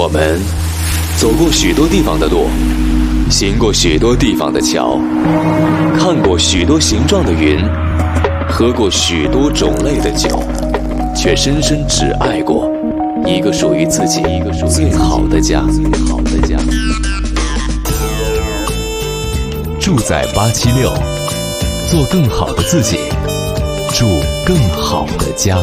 我们走过许多地方的路，行过许多地方的桥，看过许多形状的云，喝过许多种类的酒，却深深只爱过一个属于自己最好的家。住在876，做更好的自己，住更好的家。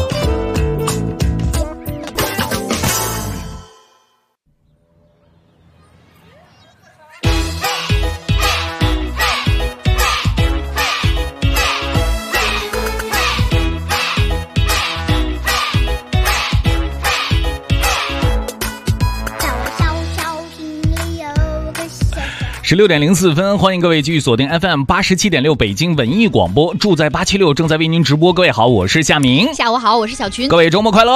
16:04，欢迎各位继续锁定 FM87.6 北京文艺广播，住在876正在为您直播。各位好，我是夏明。 下午好，我是小群。 各位周末快乐！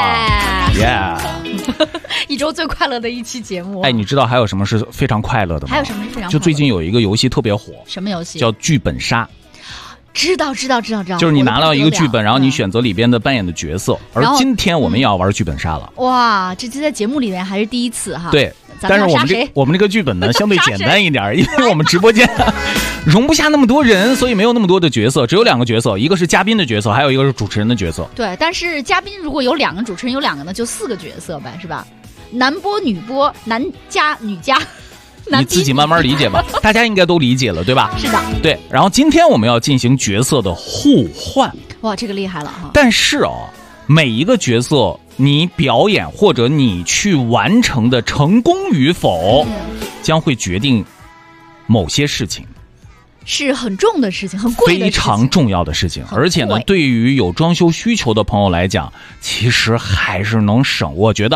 一周最快乐的一期节目。 哎，你知道还有什么是非常快乐的吗？ 还有什么是非常快乐的？ 就最近有一个游戏特别火。 什么游戏？ 叫剧本杀。 知道。 就是你拿到一个剧本，然后你选择里边的扮演的角色。而今天我们也要玩剧本杀了。 哇，这在节目里面还是第一次哈。 对。但是我们这个剧本呢相对简单一点，因为我们直播间容不下那么多人，所以没有那么多的角色，只有2个角色，一个是嘉宾的角色，还有一个是主持人的角色。 对，但是嘉宾如果有2个，主持人有2个呢，就4个角色呗，是吧？男播、女播、男加、女加。 你自己慢慢理解吧，大家应该都理解了，对吧？ 是的， 对。然后今天我们要进行角色的互换。 哇，这个厉害了哈！ 但是每一个角色你表演或者你去完成的成功与否，将会决定某些事情， 是很重的事情，很贵的事情， 非常重要的事情。而且呢，对于有装修需求的朋友来讲，其实还是能省。我觉得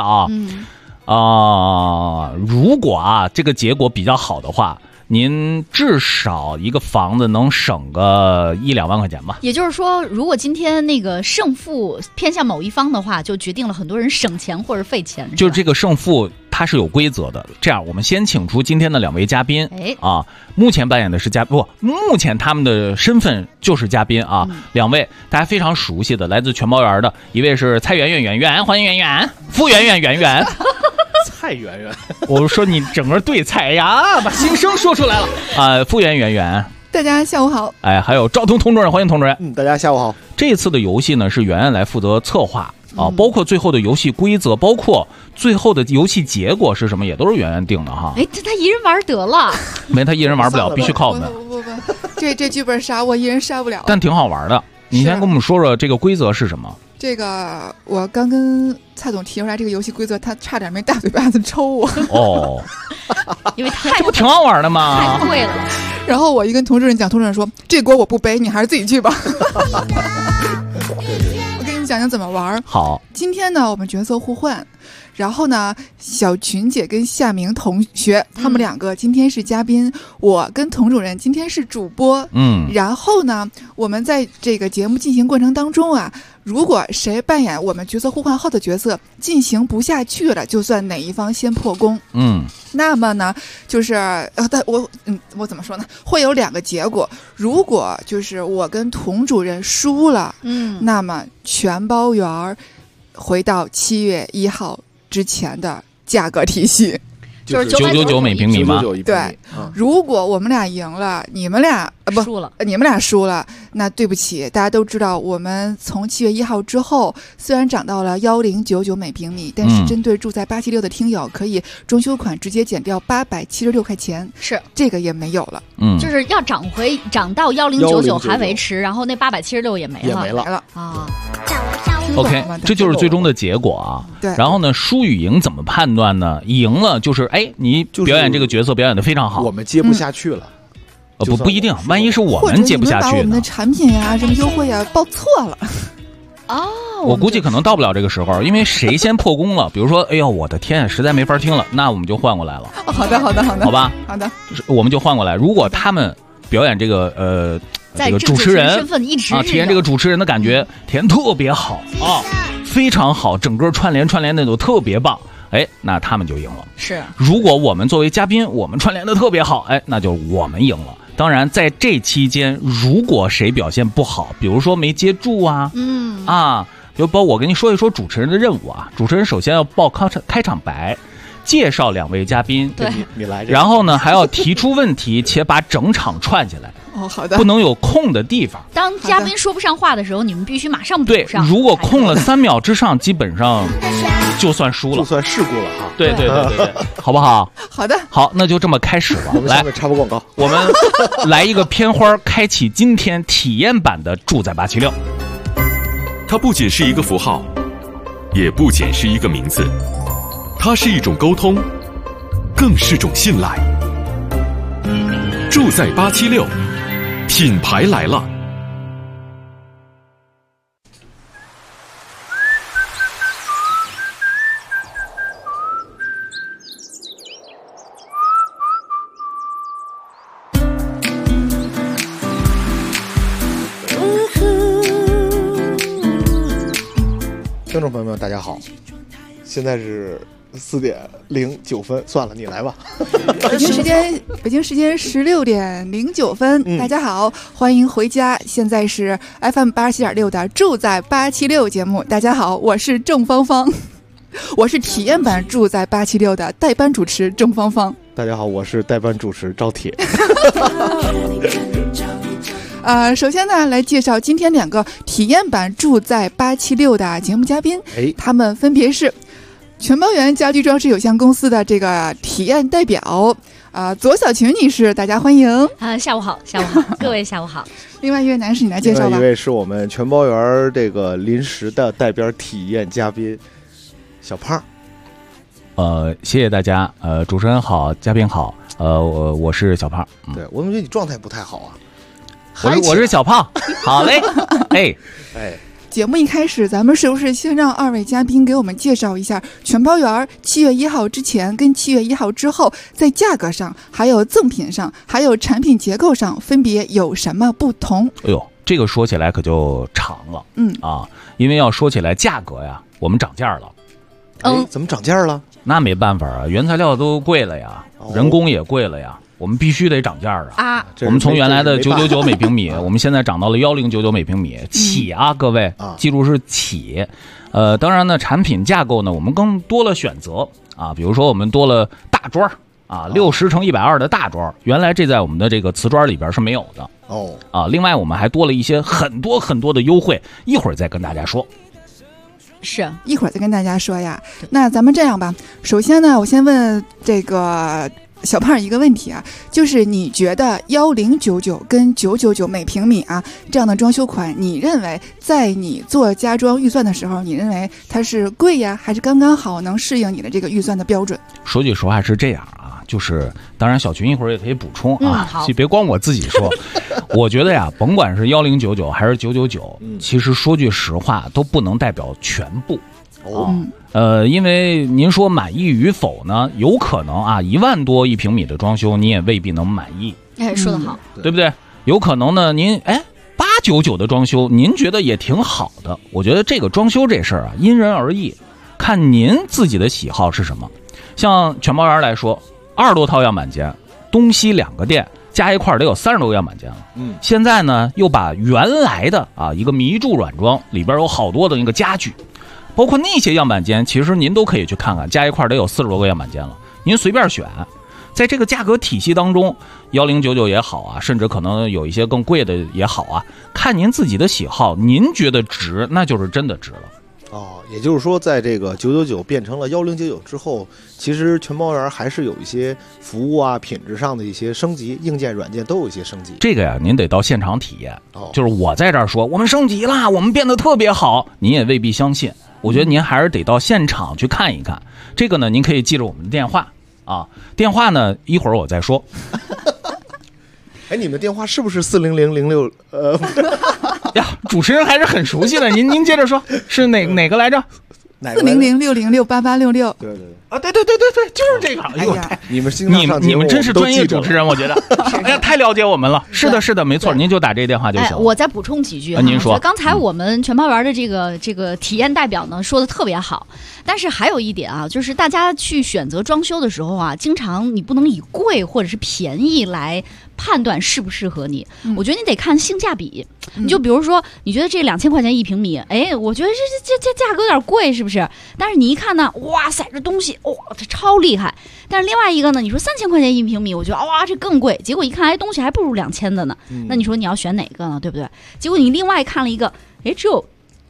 如果这个结果比较好的话，您至少一个房子能省个1-2万块钱吧。 也就是说，如果今天那个胜负偏向某一方的话，就决定了很多人省钱或者费钱。 就是这个胜负它是有规则的。这样，我们先请出今天的2位嘉宾。目前扮演的是目前他们的身份就是嘉宾啊。2位大家非常熟悉的，来自全包园的，一位是蔡圆圆，欢迎圆圆；傅圆圆。 蔡圆圆， 我说你整个对菜呀，把心声说出来了傅圆圆， 大家下午好。 还有赵彤主任，欢迎童主任。 大家下午好。 这一次的游戏呢是圆圆来负责策划包括最后的游戏规则，包括最后的游戏结果是什么，也都是圆圆定的哈。 这他一人玩得了？ 没，他一人玩不了，必须靠我们。 不，这剧本杀我一人杀不了。 但挺好玩的。你先跟我们说说这个规则是什么？ 这个我刚跟蔡总提出来这个游戏规则，他差点没大嘴巴子抽我。 因为这不挺好玩的吗？ 太贵了。 然后我一跟童主任讲，童主任说这锅我不背，你还是自己去吧。我跟你讲讲怎么玩。 好， 今天呢我们角色互换，然后呢小群姐跟夏明同学他们2个今天是嘉宾，我跟童主任今天是主播。然后呢我们在这个节目进行过程当中如果谁扮演我们角色互换后的角色进行不下去了，就算哪一方先破功。那么呢就是我怎么说呢，会有2个结果。如果就是我跟童主任输了，那么全包园回到7月1号之前的价格体系， 就是 999每平米吗？ 对。如果我们俩赢了，你们俩输了，那对不起，大家都知道，我们从7月1号之后，虽然涨到了1099每平米，但是针对住在876的听友，可以装修款直接减掉876块钱， 是这个也没有了。 就是要涨到1099还维持，然后那876也没了啊。 OK， 这就是最终的结果啊。 对。 然后呢，输与赢怎么判断呢？赢了就是你表演这个角色表演得非常好， 我们接不下去了。 不一定，万一是我们接不下去呢？ 把我们的产品什么优惠报错了。 我估计可能到不了这个时候，因为谁先破功了，比如说，哎呦，我的天，实在没法听了，那我们就换过来了。 好的， 好吧， 好的， 我们就换过来。如果他们表演这个这个主持人身份一直体验这个主持人的感觉，体验特别好非常好，整个串联的都特别棒。那他们就赢了。 是， 如果我们作为嘉宾，我们串联的特别好，那就我们赢了。当然，在这期间，如果谁表现不好，比如说没接住就包我跟你说一说主持人的任务啊。主持人首先要报开场白， 介绍2位嘉宾， 对， 你来， 然后呢还要提出问题，且把整场串起来。 哦，好的， 不能有空的地方。 当嘉宾说不上话的时候，你们必须马上补上。 对，如果空了3秒之上，基本上就算输了， 就算事故了哈。 对，好不好？ 好的， 好，那就这么开始了。 我们下面插播广告， 我们来一个片花，开启今天体验版的住在876。 它不仅是一个符号，也不仅是一个名字，它是一种沟通，更是种信赖。住在876。品牌来了。 听众朋友们，大家好，现在是4点09分，算了，你来吧。 北京时间16点09分，大家好，欢迎回家。现在是 FM 87.6的住在876节目。大家好，我是郑芳芳，我是体验版住在876的代班主持郑芳芳。 大家好，我是代班主持赵铁。 首先呢，来介绍今天2个体验版住在876的节目嘉宾，他们分别是全包园家居装饰有限公司的这个体验代表左小群女士，大家欢迎。 下午好，各位下午好。 另外一位男士，你来介绍吧。 另外一位是我们全包园这个临时的代表体验嘉宾小胖。 谢谢大家。主持人好，嘉宾好。我是小胖。 对，我觉得你状态不太好啊。 我是小胖。好嘞。哎。 节目一开始，咱们是不是先让2位嘉宾给我们介绍一下全包园7月1号之前跟7月1号之后，在价格上、还有赠品上、还有产品结构上分别有什么不同？ 哎呦，这个说起来可就长了。因为要说起来价格呀，我们涨价了。 怎么涨价了？ 那没办法啊，原材料都贵了呀，人工也贵了呀。我们必须得涨价啊！我们从原来的999每平米，我们现在涨到了1099每平米起啊！各位，记住是起。当然呢，产品架构呢，我们更多了选择啊，比如说我们多了大砖啊，60×120的大砖，原来这在我们的这个瓷砖里边是没有的另外我们还多了一些很多的优惠，一会儿再跟大家说。 是一会儿再跟大家说呀。那咱们这样吧，首先呢，我先问这个小胖一个问题啊，就是你觉得1099跟999每平米这样的装修款，你认为在你做家装预算的时候，你认为它是贵呀，还是刚刚好能适应你的这个预算的标准？ 说句实话是这样啊，就是当然小群一会儿也可以补充好， 别光我自己说。我觉得呀，甭管是1099还是999，其实说句实话都不能代表全部。因为您说满意与否呢，有可能1万多1平米的装修你也未必能满意。 说得好， 对不对？有可能呢，您899的装修您觉得也挺好的。我觉得这个装修这事儿因人而异，看您自己的喜好是什么。像全包园来说，20多套样板间，东西2个店加一块得有30多个样板间了。现在呢又把原来的一个迷住软装里边有好多的那个家具，包括那些样板间，其实您都可以去看看，加一块得有40多个样板间了，您随便选。在这个价格体系当中，1099也好甚至可能有一些更贵的也好看您自己的喜好，您觉得值，那就是真的值了。 也就是说，在这个999变成了1099之后，其实全包园还是有一些服务品质上的一些升级，硬件软件都有一些升级。 这个呀，您得到现场体验。就是我在这儿说我们升级了，我们变得特别好，您也未必相信。我觉得您还是得到现场去看一看。这个呢，您可以记着我们的电话电话呢一会儿我再说。 你们电话是不是40006？ 呀，主持人还是很熟悉的。您接着说，是哪个来着 ？40060688866。 对对，就是这个。哎呦，你们真是专业主持人，我觉得。哎呀，太了解我们了。是的，没错，您就打这电话就行。 我再补充几句您说。 刚才我们全包园的这个体验代表呢说的特别好，但是还有一点就是大家去选择装修的时候经常你不能以贵或者是便宜来判断适不适合你。我觉得你得看性价比。你就比如说，你觉得这2000块钱1平米，哎，我觉得这价格有点贵，是不是？但是你一看呢，哇塞，这东西哇，这超厉害。但是另外一个呢，你说3000块钱1平米，我觉得哇，这更贵。结果一看，哎，东西还不如2000的呢。那你说你要选哪个呢？对不对？结果你另外看了一个，哎，只有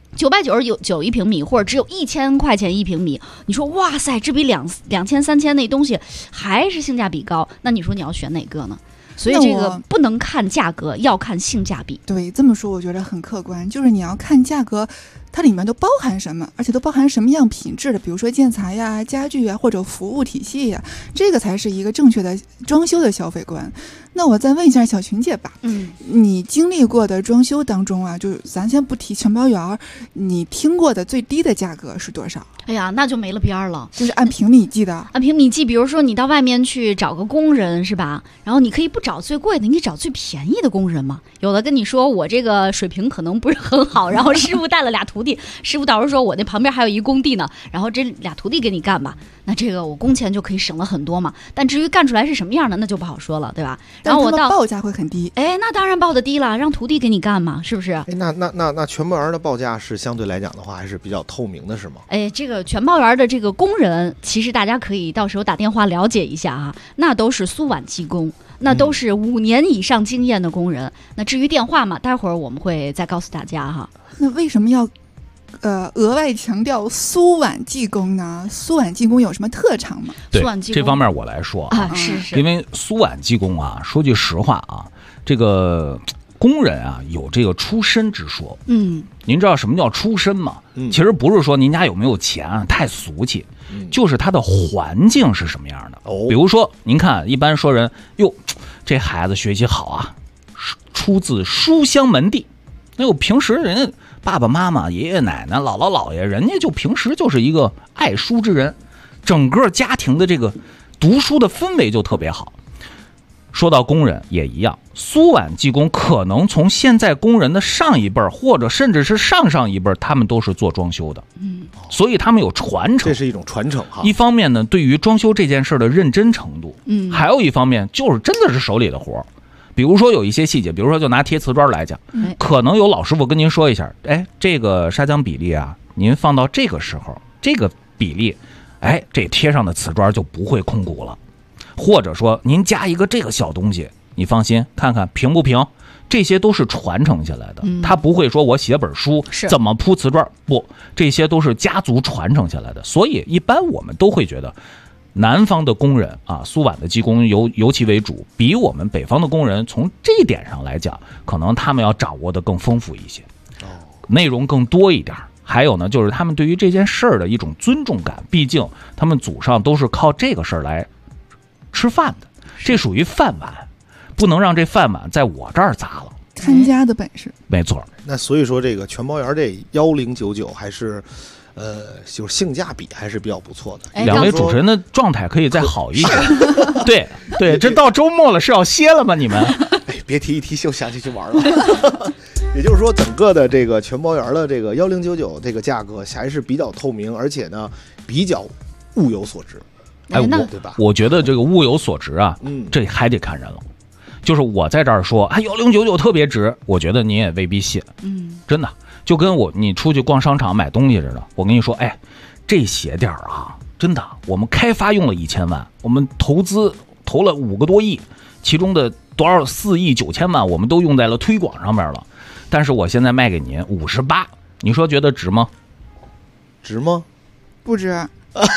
999一平米，或者只有1000块钱1平米，你说哇塞，这比2000、3000那东西还是性价比高，那你说你要选哪个呢？所以这个不能看价格，要看性价比。 对，这么说我觉得很客观，就是你要看价格它里面都包含什么，而且都包含什么样品质的，比如说建材呀、家具呀，或者服务体系呀，这个才是一个正确的装修的消费观。那我再问一下小群姐吧，你经历过的装修当中啊，就是咱先不提承包员，你听过的最低的价格是多少？ 哎呀，那就没了边儿了， 就是按平米计的。 按平米计，比如说你到外面去找个工人是吧？然后你可以不找最贵的，你找最便宜的工人嘛。有的跟你说我这个水平可能不是很好，然后师傅带了俩徒弟，师傅到时候说我那旁边还有一工地呢，然后这俩徒弟给你干吧，那这个我工钱就可以省了很多嘛。但至于干出来是什么样的，那就不好说了，对吧？然后我到报价会很低， 哎，那当然报的低了，让徒弟给你干嘛，是不是？哎， 那全包员的报价是相对来讲的话还是比较透明的，是吗？ 哎，这个全包员的这个工人，其实大家可以到时候打电话了解一下啊，那都是苏皖技工，那都是5年以上经验的工人。那至于电话嘛，待会儿我们会再告诉大家哈。 那为什么要额外强调苏皖技工呢？苏皖技工有什么特长吗？ 对，这方面我来说啊，是因为苏皖技工啊，说句实话啊，这个工人啊有这个出身之说。您知道什么叫出身吗？其实不是说您家有没有钱啊，太俗气，就是他的环境是什么样的。比如说您看，一般说人哟，这孩子学习好啊，出自书香门第。那我平时人家爸爸妈妈、爷爷奶奶、姥姥姥爷，人家就平时就是一个爱书之人，整个家庭的这个读书的氛围就特别好。说到工人也一样，苏皖技工可能从现在工人的上一辈儿，或者甚至是上上一辈儿，他们都是做装修的，所以他们有传承， 这是一种传承哈。 一方面呢，对于装修这件事的认真程度，还有一方面就是真的是手里的活儿。比如说有一些细节，比如说就拿贴瓷砖来讲，可能有老师傅跟您说一下，哎，这个砂浆比例啊，您放到这个时候，这个比例，哎，这贴上的瓷砖就不会空鼓了。或者说您加一个这个小东西，你放心，看看平不平，这些都是传承下来的。他不会说我写本书怎么铺瓷砖，不，这些都是家族传承下来的。所以一般我们都会觉得南方的工人啊，苏皖的技工尤其为主，比我们北方的工人从这一点上来讲，可能他们要掌握的更丰富一些，内容更多一点。还有呢，就是他们对于这件事儿的一种尊重感，毕竟他们祖上都是靠这个事儿来吃饭的，这属于饭碗，不能让这饭碗在我这儿砸了。 看家的本事， 没错。 那所以说这个全包员这1099还是就是性价比还是比较不错的。 两位主持人的状态可以再好一些。对，这到周末了是要歇了吗？你们别提一提就想起去玩了。也就是说，整个的这个全包员的这个1099这个价格还是比较透明，而且呢比较物有所值。对吧？ 我觉得这个物有所值啊，这还得看人了。就是我在这儿说1099特别值，我觉得你也未必信。真的就跟你出去逛商场买东西似的。我跟你说，哎，这鞋垫啊，真的，我们开发用了1000万，我们投了5个多亿，其中的多少4亿9千万，我们都用在了推广上面了。但是我现在卖给您58，你说觉得值吗？ 值吗？ 不值。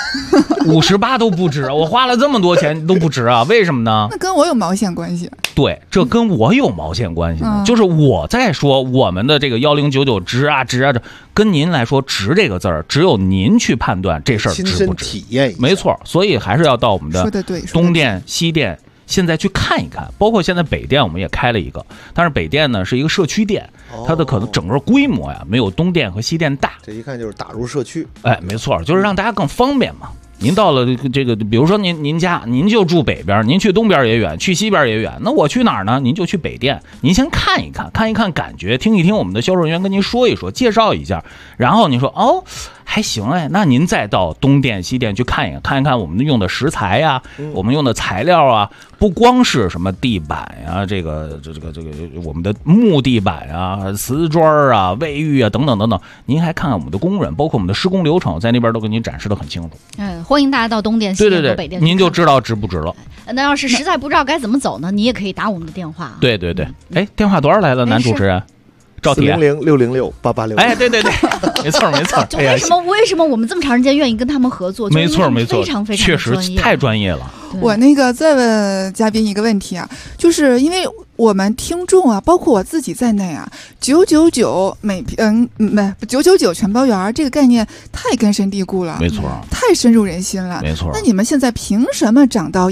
58都不值，我花了这么多钱都不值啊？为什么呢？ 那跟我有毛线关系？ 对，这跟我有毛线关系呢？就是我在说我们的这个1099值啊，这跟您来说值这个字儿，只有您去判断这事儿值不值，亲身体验一下。 没错，所以还是要到我们的东店、西店。现在去看一看，包括现在北店我们也开了一个，但是北店呢是一个社区店，它的可能整个规模呀没有东店和西店大。 这一看就是打入社区。 哎，没错，就是让大家更方便嘛。您到了这个，比如说您家，您就住北边，您去东边也远，去西边也远，那我去哪儿呢？您就去北店，您先看一看感觉，听一听我们的销售人员跟您说一说，介绍一下，然后你说还行哎，那您再到东店西店去看一看我们用的食材呀，我们用的材料啊，不光是什么地板呀，这个我们的木地板啊、瓷砖啊、卫浴啊等等等等，您还看看我们的工人，包括我们的施工流程，在那边都给您展示的很清楚。 欢迎大家到东店、西店和北店， 您就知道值不值了。 那要是实在不知道该怎么走呢，你也可以打我们的电话。 对，哎，电话多少来了，男主持人？赵铁 400-606-886。 哎，对，没错。 就为什么我们这么长时间愿意跟他们合作？ 没错， 非常非常确实太专业了。 我再问嘉宾一个问题啊，就是因为我们听众啊，包括我自己在内啊，999999全包圆这个概念太根深蒂固了， 没错， 太深入人心了， 没错。 那你们现在凭什么涨到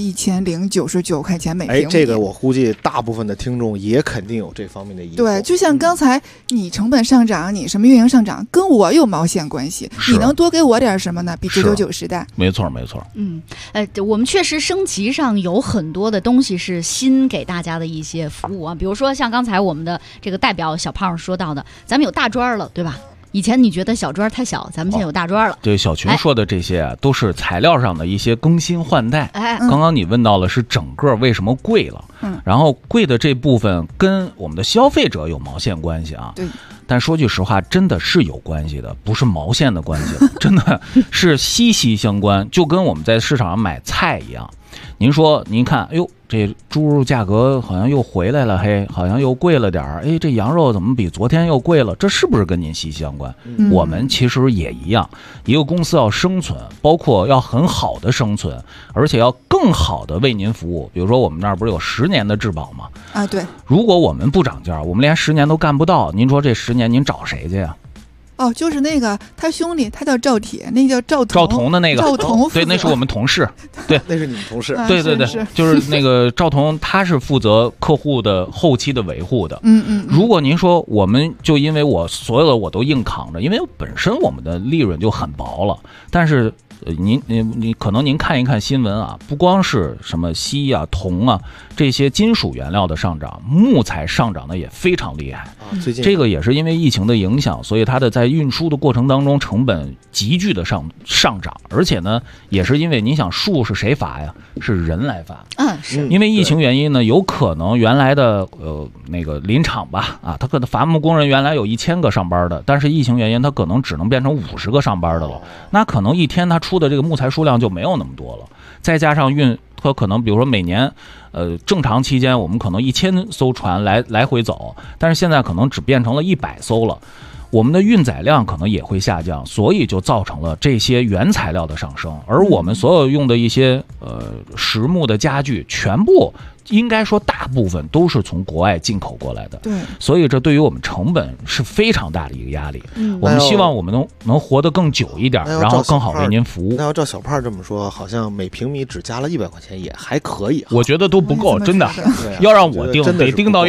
1099块钱每平米？ 这个我估计大部分的听众也肯定有这方面的疑惑。 对，就像刚才你成本上涨，你什么运营上涨，跟我有毛线关系？你能多给我点什么呢？比999时代， 没错。 我们确实升级上有很多的东西是新给大家的一些服务啊，比如说像刚才我们的这个代表小胖说到的，咱们有大砖了，对吧？以前你觉得小砖太小，咱们现在有大砖了。 对，小群说的这些啊，都是材料上的一些更新换代。刚刚你问到了是整个为什么贵了，然后贵的这部分跟我们的消费者有毛线关系啊。 对。 但说句实话，真的是有关系的，不是毛线的关系了，真的是息息相关，就跟我们在市场上买菜一样。您看，哎呦，这猪肉价格好像又回来了，嘿，好像又贵了点儿，哎，这羊肉怎么比昨天又贵了？这是不是跟您息息相关？我们其实也一样，一个公司要生存，包括要很好的生存，而且要更好的为您服务。比如说我们那儿不是有10年的质保吗？ 啊，对。 如果我们不涨价，我们连10年都干不到，您说这10年您找谁去呀？ 哦，就是那个他兄弟，他叫赵铁，那叫赵彤的那个， 赵彤， 对，那是我们同事，对， 那是你们同事， 对，就是那个赵彤，他是负责客户的后期的维护的。如果您说我们就因为我所有的我都硬扛着，因为本身我们的利润就很薄了，但是你可能您看一看新闻啊，不光是什么锡啊、铜啊这些金属原料的上涨，木材上涨的也非常厉害。 最近这个也是因为疫情的影响，所以它的在运输的过程当中成本急剧的上涨，而且呢，也是因为您想树是谁伐呀？是人来伐。 是因为疫情原因呢，有可能原来的那个林场吧，他可能伐木工人原来有1000个上班的，但是疫情原因他可能只能变成50个上班的了。那可能一天他出的这个木材数量就没有那么多了，再加上它可能比如说每年正常期间我们可能1000艘船来回走，但是现在可能只变成了100艘了，我们的运载量可能也会下降，所以就造成了这些原材料的上升，而我们所有用的一些实木的家具全部应该说大部分都是从国外进口过来的， 对， 所以这对于我们成本是非常大的一个压力。我们希望我们能活得更久一点，然后更好为您服务。 那要照小胖这么说，好像每平米只加了100块钱也还可以。 我觉得都不够，真的。要让我定，得定到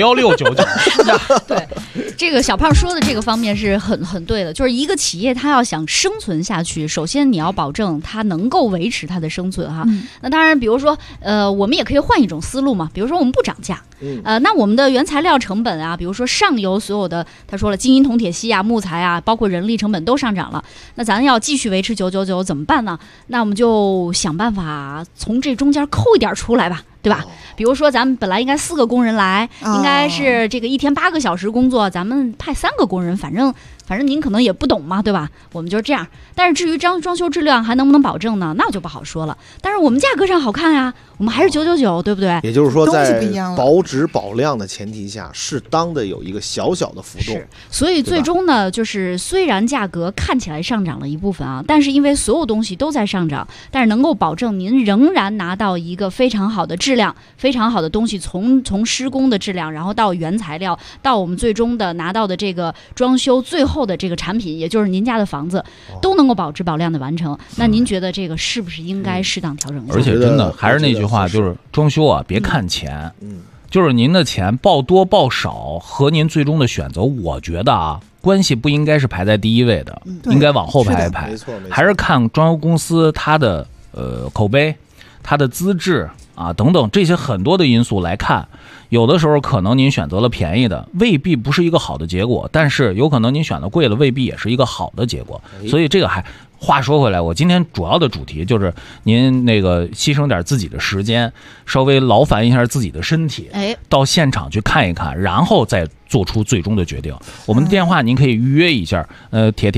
1699。 对，这个小胖说的这个方面是很对的，就是一个企业它要想生存下去，首先你要保证它能够维持它的生存哈。那当然，比如说我们也可以换一种思路嘛。比如说我们不涨价，那我们的原材料成本啊，比如说上游所有的，他说了金银铜铁锡啊、木材啊，包括人力成本都上涨了，那咱要继续维持999怎么办呢？那我们就想办法从这中间扣一点出来吧，对吧？比如说咱们本来应该4个工人来，应该是这个一天8个小时工作，咱们派3个工人，反正您可能也不懂嘛，对吧？我们就是这样。但是至于装修质量还能不能保证呢？那我就不好说了。但是我们价格上好看呀，我们还是999，对不对？ 也就是说，在保质保量的前提下，适当的有一个小小的浮动。 是，所以最终呢，就是虽然价格看起来上涨了一部分啊，但是因为所有东西都在上涨，但是能够保证您仍然拿到一个非常好的质量、非常好的东西，从施工的质量，然后到原材料，到我们最终的拿到的这个装修最后的这个产品，也就是您家的房子，都能够保质保量的完成。那您觉得这个是不是应该适当调整一下？ 而且真的还是那句话，就是装修啊，别看钱，就是您的钱报多报少和您最终的选择，我觉得啊，关系不应该是排在第一位的，应该往后排一排， 没错， 还是看装修公司它的口碑、它的资质啊等等这些很多的因素来看，有的时候可能您选择了便宜的，未必不是一个好的结果，但是有可能您选的贵了，未必也是一个好的结果。所以这个话说回来，我今天主要的主题就是您那个牺牲点自己的时间，稍微劳烦一下自己的身体，到现场去看一看，然后再做出最终的决定。我们的电话您可以预约一下，铁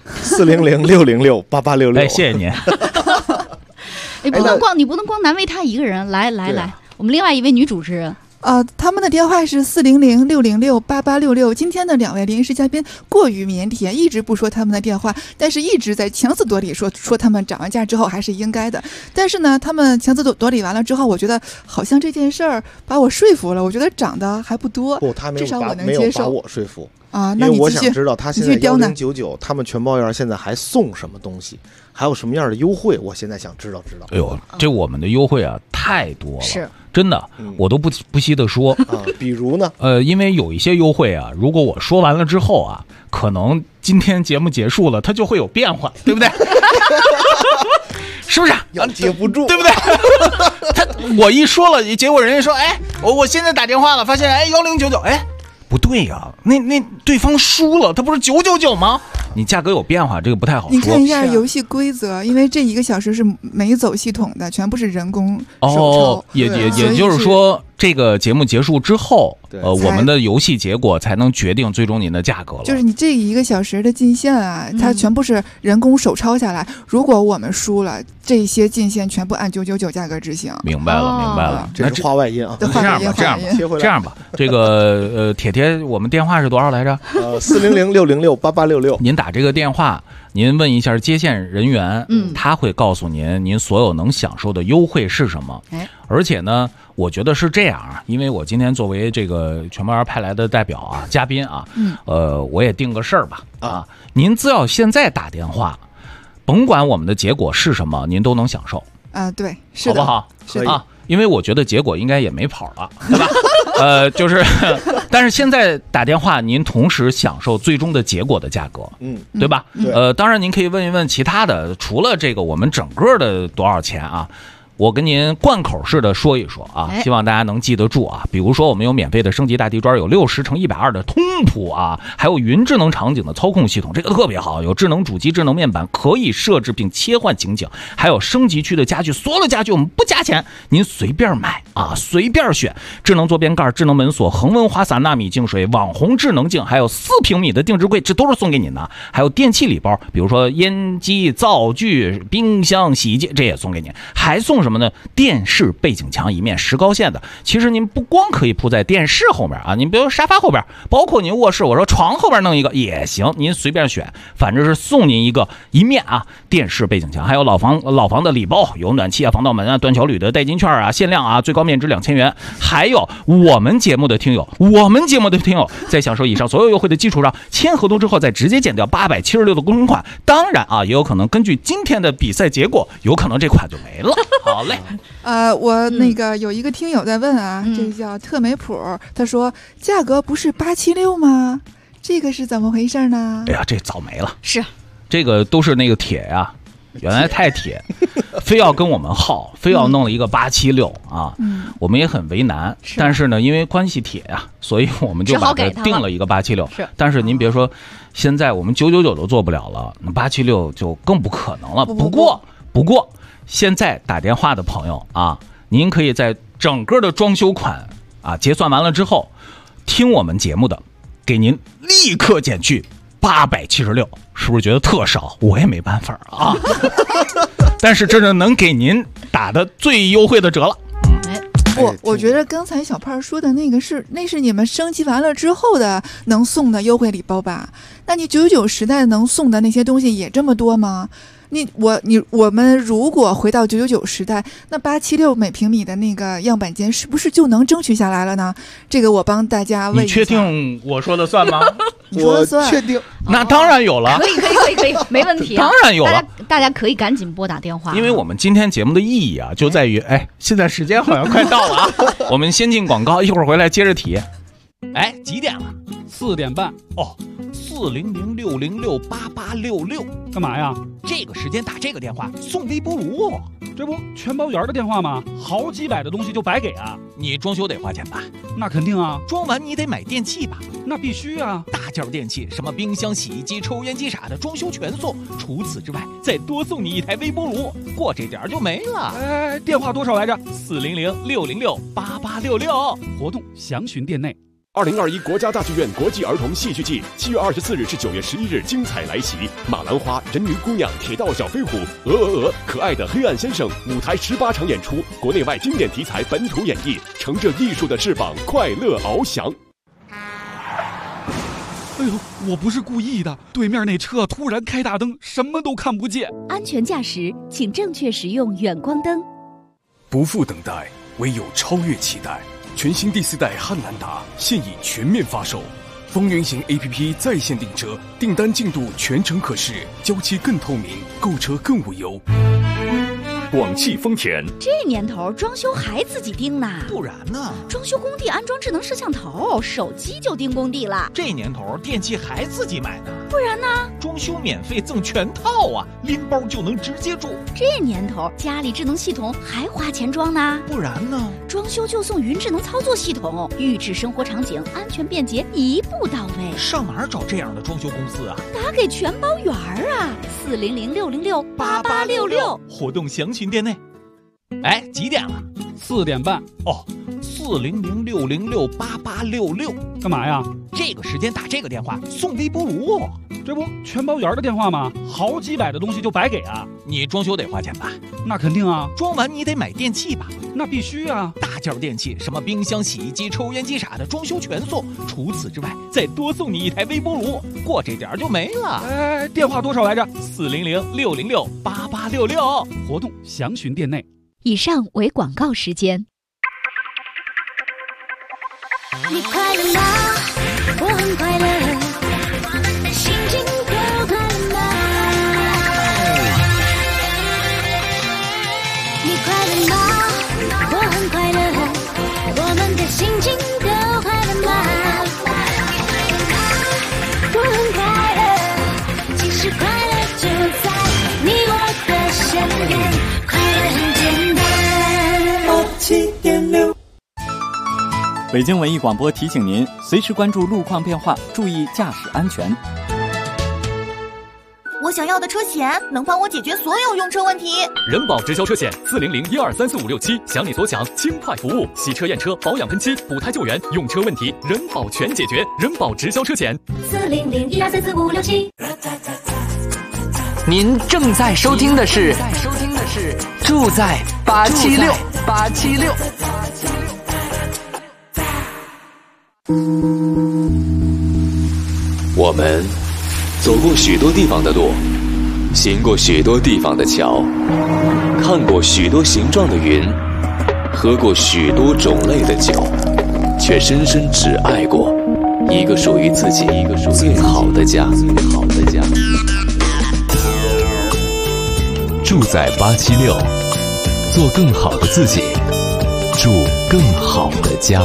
400-606-8866。 哎，谢谢您。 你不能光难为他一个人，来，我们另外一位女主持人。 他们的电话是400-606-8866。今天的2位临时嘉宾过于腼腆，一直不说他们的电话，但是一直在强词夺理说他们涨完价之后还是应该的。但是呢，他们强词夺理完了之后，我觉得好像这件事儿把我说服了。我觉得涨的还不多， 他没有至少我能接受。 把我说服啊，那你因为我想知道他现在 1099， 他们全包园现在还送什么东西，还有什么样的优惠，我现在想知道。 哎呦，这我们的优惠啊太多了， 是真的，我都不惜的说啊。比如呢？ 因为有一些优惠啊，如果我说完了之后啊，可能今天节目结束了，它就会有变化，对不对？是不是？ 要接不住， 对不对？我一说了，结果人家说，哎，我现在打电话了，发现1099，哎。不对呀，那对方输了，他不是999吗？你价格有变化，这个不太好说。 你看一下游戏规则，因为这1个小时是没走系统的，全部是人工手抽。 也就是说，这个节目结束之后，我们的游戏结果才能决定最终您的价格了。 就是你这1个小时的进线啊，它全部是人工手抄下来。如果我们输了，这些进线全部按999价格执行。 明白了。 这是话外音啊。 这样吧，这个铁，我们电话是多少来着 ？400-606-8866。 您打这个电话，您问一下接线人员，他会告诉您所有能享受的优惠是什么。而且呢，我觉得是这样啊，因为我今天作为这个全包园派来的代表啊，嘉宾啊，我也定个事儿吧啊，您只要现在打电话，甭管我们的结果是什么，您都能享受啊，对，是的， 好不好？ 是的啊。因为我觉得结果应该也没跑了，对吧？但是现在打电话，您同时享受最终的结果的价格，对吧？当然您可以问一问其他的，除了这个我们整个的多少钱啊？我跟您贯口式的说一说啊，希望大家能记得住啊。比如说，我们有免费的升级大地砖，有60×120的通铺啊，还有云智能场景的操控系统，这个特别好，有智能主机、智能面板，可以设置并切换情景，还有升级区的家具，所有的家具我们不加钱，您随便买啊，随便选。智能坐边盖、智能门锁、恒温花洒纳米净水、网红智能镜，还有4平米的定制柜，这都是送给您的。还有电器礼包，比如说烟机、灶具、冰箱、洗衣机，这也送给您，还送什么呢？电视背景墙一面石膏线的。其实您不光可以铺在电视后面啊，您比如沙发后边，包括您卧室，我说床后边弄一个也行，您随便选，反正是送您一面啊电视背景墙。还有老房的礼包，有暖气啊、防盗门啊、断桥铝的代金券啊，限量啊，最高面值2000元。还有我们节目的听友在享受以上所有优惠的基础上，签合同之后再直接减掉876的工程款。当然啊，也有可能根据今天的比赛结果，有可能这款就没了。好嘞。 我那个有一个听友在问啊，这个叫特美普，他说价格不是876吗？这个是怎么回事呢？ 哎呀，这早没了。 是， 这个都是那个铁呀，原来太铁，非要跟我们耗，非要弄了一个876啊，我们也很为难。但是呢，因为关系铁呀，所以我们就把它定了一个876。 是， 但是您别说，现在我们999都做不了了，那876就更不可能了。不过。现在打电话的朋友啊，您可以在整个的装修款啊结算完了之后，听我们节目的，给您立刻减去876，是不是觉得特少？我也没办法啊，但是这是能给您打的最优惠的折了。 我觉得刚才小胖说的那是你们升级完了之后的能送的优惠礼包吧？那你999时代能送的那些东西也这么多吗？我们如果回到999时代，那876每平米的那个样板间是不是就能争取下来了呢？这个我帮大家问一下。 你确定我说的算吗？ 你说的算， 我确定。 那当然有了， 可以，没问题。 当然有了， 大家可以赶紧拨打电话。 因为我们今天节目的意义啊，就在于，现在时间好像快到了啊，我们先进广告，一会儿回来接着体验。几点了？ 4点半。 4 400-606-8866， 干嘛呀？ 这个时间打这个电话送微波炉， 这不全包圆的电话吗？好几百的东西就白给啊！ 你装修得花钱吧？ 那肯定啊！ 装完你得买电器吧？ 那必须啊！ 大件电器，什么冰箱、洗衣机、抽烟机啥的，装修全送。除此之外，再多送你一台微波炉，过这点就没了。 哎，电话多少来着 ？400-606-8866， 活动详询店内。 2021国家大剧院国际儿童戏剧季7月24日至9月11日精彩来袭，马兰花、人鱼姑娘、铁道小飞虎、可爱的黑暗先生，舞台18场演出，国内外经典题材本土演绎，乘着艺术的翅膀，快乐翱翔。 哎呦，我不是故意的，对面那车突然开大灯，什么都看不见。 安全驾驶，请正确使用远光灯。 不负等待，唯有超越期待。全新第4代汉兰达现已全面发售，风云行 APP 在线订车，订单进度全程可视，交期更透明，购车更无忧。 广汽丰田， 这年头装修还自己盯呢？ 不然呢？ 装修工地安装智能摄像头，手机就盯工地了。 这年头电器还自己买呢？ 不然呢？ 装修免费赠全套啊，拎包就能直接住。 这年头家里智能系统还花钱装呢？ 不然呢？ 装修就送云智能操作系统，预制生活场景，安全便捷，一步到位。 上哪儿找这样的装修公司啊？ 打给全包圆啊，400-606-8866， 活动详询店内。哎，几点了 ？4点半。 哦，400-606-8866， 干嘛呀？ 这个时间打这个电话送微波炉， 这不全包圆的电话吗？好几百的东西就白给啊！ 你装修得花钱吧？ 那肯定啊！ 装完你得买电器吧？ 那必须啊！ 大件电器，什么冰箱、洗衣机、抽烟机啥的，装修全送。除此之外，再多送你一台微波炉，过这点就没了。 哎，电话多少来着 ？400-606-8866， 活动详询店内。 以上为广告时间。 你快乐吗？我很快乐，心情都快乐吗？你快乐吗？我很快乐，我们的心情都快乐吗？我很快乐，其实快乐就在你我的身边，快乐很简单。87.6 北京文艺广播提醒您，随时关注路况变化，注意驾驶安全。 我想要的车险能帮我解决所有用车问题。 人保直销车险400-1234567，想你所想，轻快服务，洗车验车、保养喷漆、补胎救援，用车问题人保全解决。人保直销车险 400-1234567。 您正在收听的是住在876。 我们走过许多地方的路，行过许多地方的桥，看过许多形状的云，喝过许多种类的酒，却深深只爱过一个属于自己最好的家。住在876，做更好的自己，住更好的家。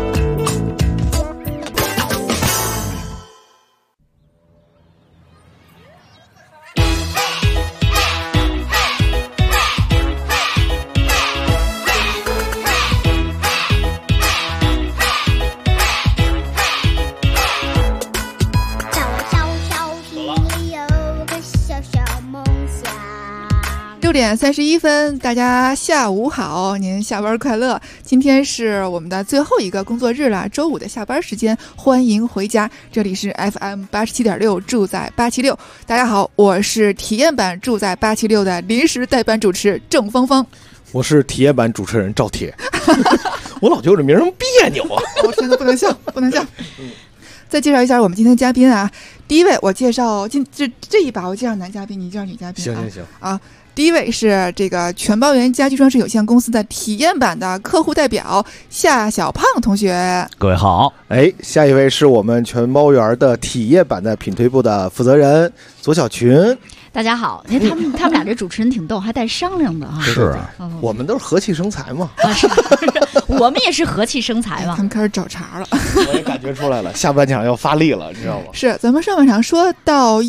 6点31分，大家下午好，您下班快乐。今天是我们的最后一个工作日了，周五的下班时间，欢迎回家。这里是 FM 87.6，住在876。大家好，我是体验版住在876的临时代班主持郑芳芳。 我是体验版主持人赵铁。我老觉得这名儿别扭啊！ 我天哪，不能笑，不能笑。再介绍一下我们今天嘉宾啊，第一位我介绍这一把我介绍男嘉宾，你介绍女嘉宾。 行啊。第一位是这个全包圆家居装饰有限公司的体验版的客户代表夏小胖同学。 各位好。 哎，下一位是我们全猫园的体验版的品推部的负责人左小群。 大家好，因为他们俩这主持人挺逗，还带商量的啊。 是啊， 我们都是和气生财嘛。 是，我们也是和气生财嘛。 他们开始找茬了。 我也感觉出来了，下半场要发力了，你知道吗？ 是，咱们上半场说到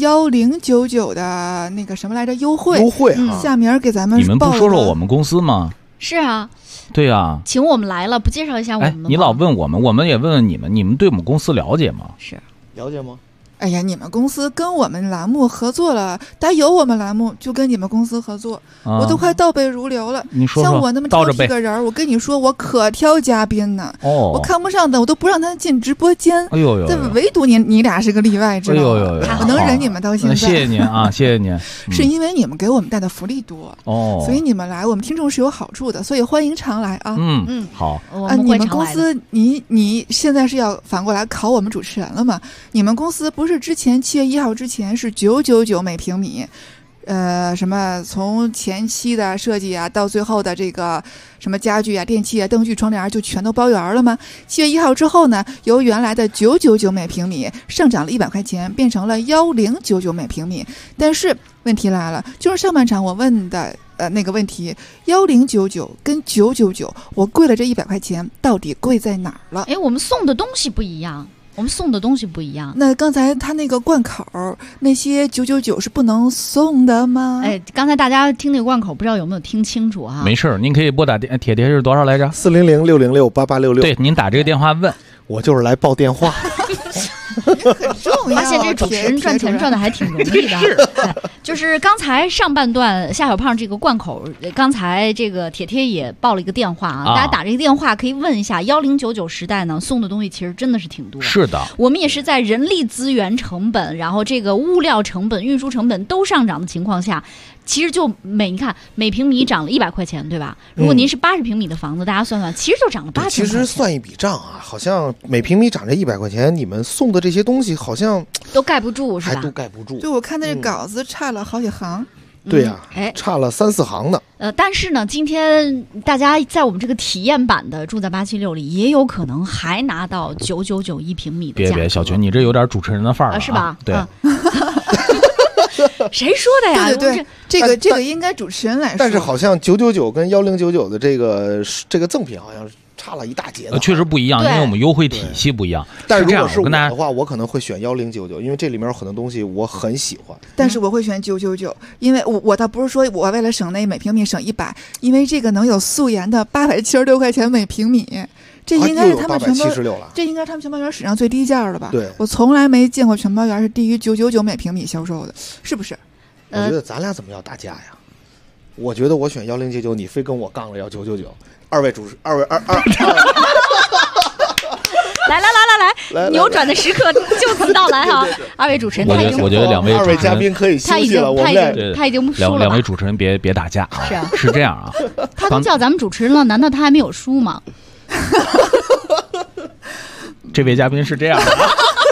1099的那个什么来着优惠啊， 夏明给咱们你们不说说我们公司吗？ 是啊。 对啊， 请我们来了，不介绍一下我们吗？ 你老问我们，我们也问问你们，你们对我们公司了解吗？ 是了解吗？ 哎呀，你们公司跟我们栏目合作了，但有我们栏目就跟你们公司合作，我都快倒背如流了。 你说像我那么挑剔个人，我跟你说，我可挑嘉宾呢。我看不上的，我都不让他进直播间。 哎呦呦！ 但唯独你俩是个例外，知道吗？我能忍你们到现在。 谢谢您啊，谢谢您。 是因为你们给我们带的福利多所以你们来，我们听众是有好处的，所以欢迎常来啊。 好啊，你们公司你现在是要反过来考我们主持人了吗？你们公司不是之前7月1号之前是999每平米，什么从前期的设计啊，到最后的这个什么家具啊、电器啊、灯具、窗帘就全都包圆了吗？7月1号之后呢，由原来的999每平米上涨了100块钱，变成了1099每平米。但是问题来了，就是上半场我问的那个问题，1099跟999，我贵了这100块钱，到底贵在哪儿了？ 哎，我们送的东西不一样。我们送的东西不一样。 那刚才他那个贯口那些999是不能送的吗？ 哎，刚才大家听那个贯口，不知道有没有听清楚啊？ 没事，您可以拨打铁是多少来着 ？400-606-8866。 对，您打这个电话问。 我就是来报电话。 很重要。 发现这主持人赚钱赚的还挺容易的。是，就是刚才上半段夏小胖这个贯口，刚才这个铁也报了一个电话啊，大家打这个电话可以问一下，1099时代呢送的东西其实真的是挺多。 是的， 我们也是在人力资源成本，然后这个物料成本、运输成本都上涨的情况下，其实就你看每平米涨了100块钱，对吧？如果您是80平米的房子，大家算算，其实就涨了8000块钱。 其实算一笔账啊，好像每平米涨这100块钱，你们送的这些东西好像都盖不住，是吧？ 还都盖不住。 对，我看那稿子差了好几行。 对呀，差了3-4行呢。 但是呢，今天大家在我们这个体验版的住在876里，也有可能还拿到999一平米的价格。 别，小群，你这有点主持人的范儿了， 是吧？ 对。 谁说的呀？ 对，这个应该主持人来说。 但是好像999跟1099的这个赠品好像差了一大截。 确实不一样，因为我们优惠体系不一样。 但是如果是我的话，我可能会选1099，因为这里面有很多东西我很喜欢。 但是我会选999，因为我倒不是说我为了省那每平米省100，因为这个能有素颜的876块钱每平米。这应该是他们全包，这应该是他们全包园史上最低价了吧？ 对， 我从来没见过全包园是低于999每平米销售的，是不是？ 我觉得咱俩怎么要打架呀？我觉得我选1099，你非跟我杠了要999。二位来，扭转的时刻就此到来哈！二位主持人， 我觉得二位嘉宾可以休息了， 他已经输了。 两位主持人别打架啊！ 是啊， 是这样啊。 他都叫咱们主持人了，难道他还没有输吗？ 这位嘉宾是这样的。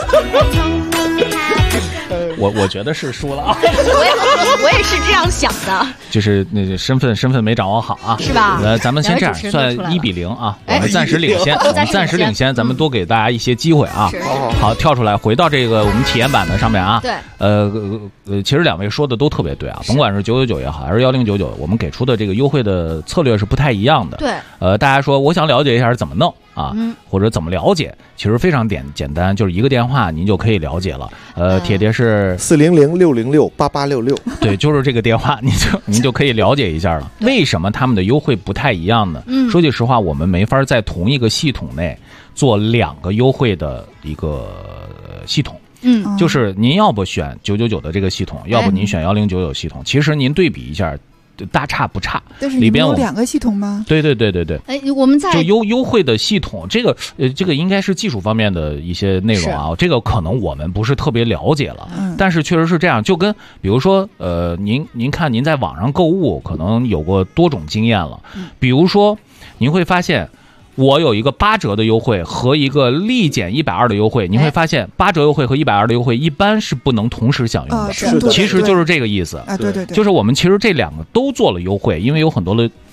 我觉得是输了啊！ 我也是这样想的， 就是那身份没掌握好啊， 是吧？ 咱们先这样算1-0啊，我们暂时领先，咱们多给大家一些机会啊。好，跳出来，回到这个我们体验版的上面啊。 对， 其实两位说的都特别对啊，甭管是999也好，还是1099，我们给出的这个优惠的策略是不太一样的。 对， 大家说我想了解一下是怎么弄啊，或者怎么了解，其实非常简单，就是一个电话您就可以了解了。铁是 400-606-8866， 对，就是这个电话，您就可以了解一下了。为什么他们的优惠不太一样呢？说句实话，我们没法在同一个系统内做2个优惠的一个系统。就是您要不选999的这个系统，要不您选1099系统。其实您对比一下，大差不差。 但是里边有2个系统吗？ 对。 哎，我们在就优惠的系统，这个应该是技术方面的一些内容啊。这个可能我们不是特别了解了，但是确实是这样。就跟比如说，您看您在网上购物，可能有过多种经验了。比如说，您会发现。我有一个8折的优惠和一个立减120的优惠，你会发现8折优惠和120的优惠一般是不能同时享用的，其实就是这个意思。 对， 就是我们其实这2个都做了优惠，因为有很多的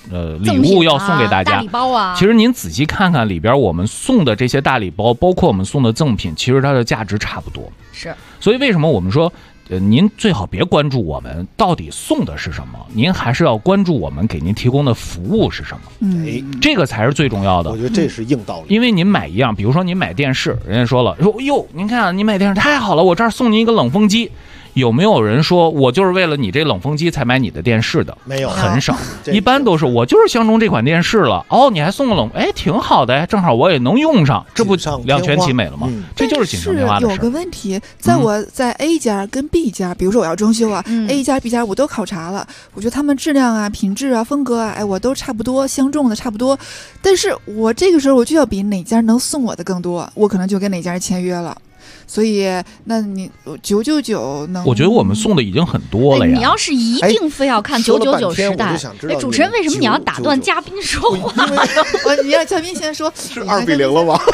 礼物要送给大家， 大礼包啊。 其实您仔细看看里边我们送的这些大礼包，包括我们送的赠品，其实它的价值差不多。 是， 所以为什么我们说？您最好别关注我们到底送的是什么，您还是要关注我们给您提供的服务是什么。这个才是最重要的。 我觉得这是硬道理。 因为您买一样，比如说您买电视，人家说了，说哟，您看您买电视太好了，我这儿送您一个冷风机。有没有人说我就是为了你这冷风机才买你的电视的？ 没有， 很少。一般都是我就是相中这款电视了，哦，你还送个冷，哎，挺好的，正好我也能用上，这不两全其美了吗？这就是锦上添花的事。 有个问题，我在 A 家跟 B 家，比如说我要装修啊，A 家 B 家我都考察了，我觉得他们质量啊、品质啊、风格啊，哎，我都差不多，相中的差不多。但是我这个时候我就要比哪家能送我的更多，我可能就跟哪家签约了。所以，那你999能？ 我觉得我们送的已经很多了呀。 你要是一定非要看999时代，主持人为什么你要打断嘉宾说话？ 你让嘉宾先说。 是2-0了吗？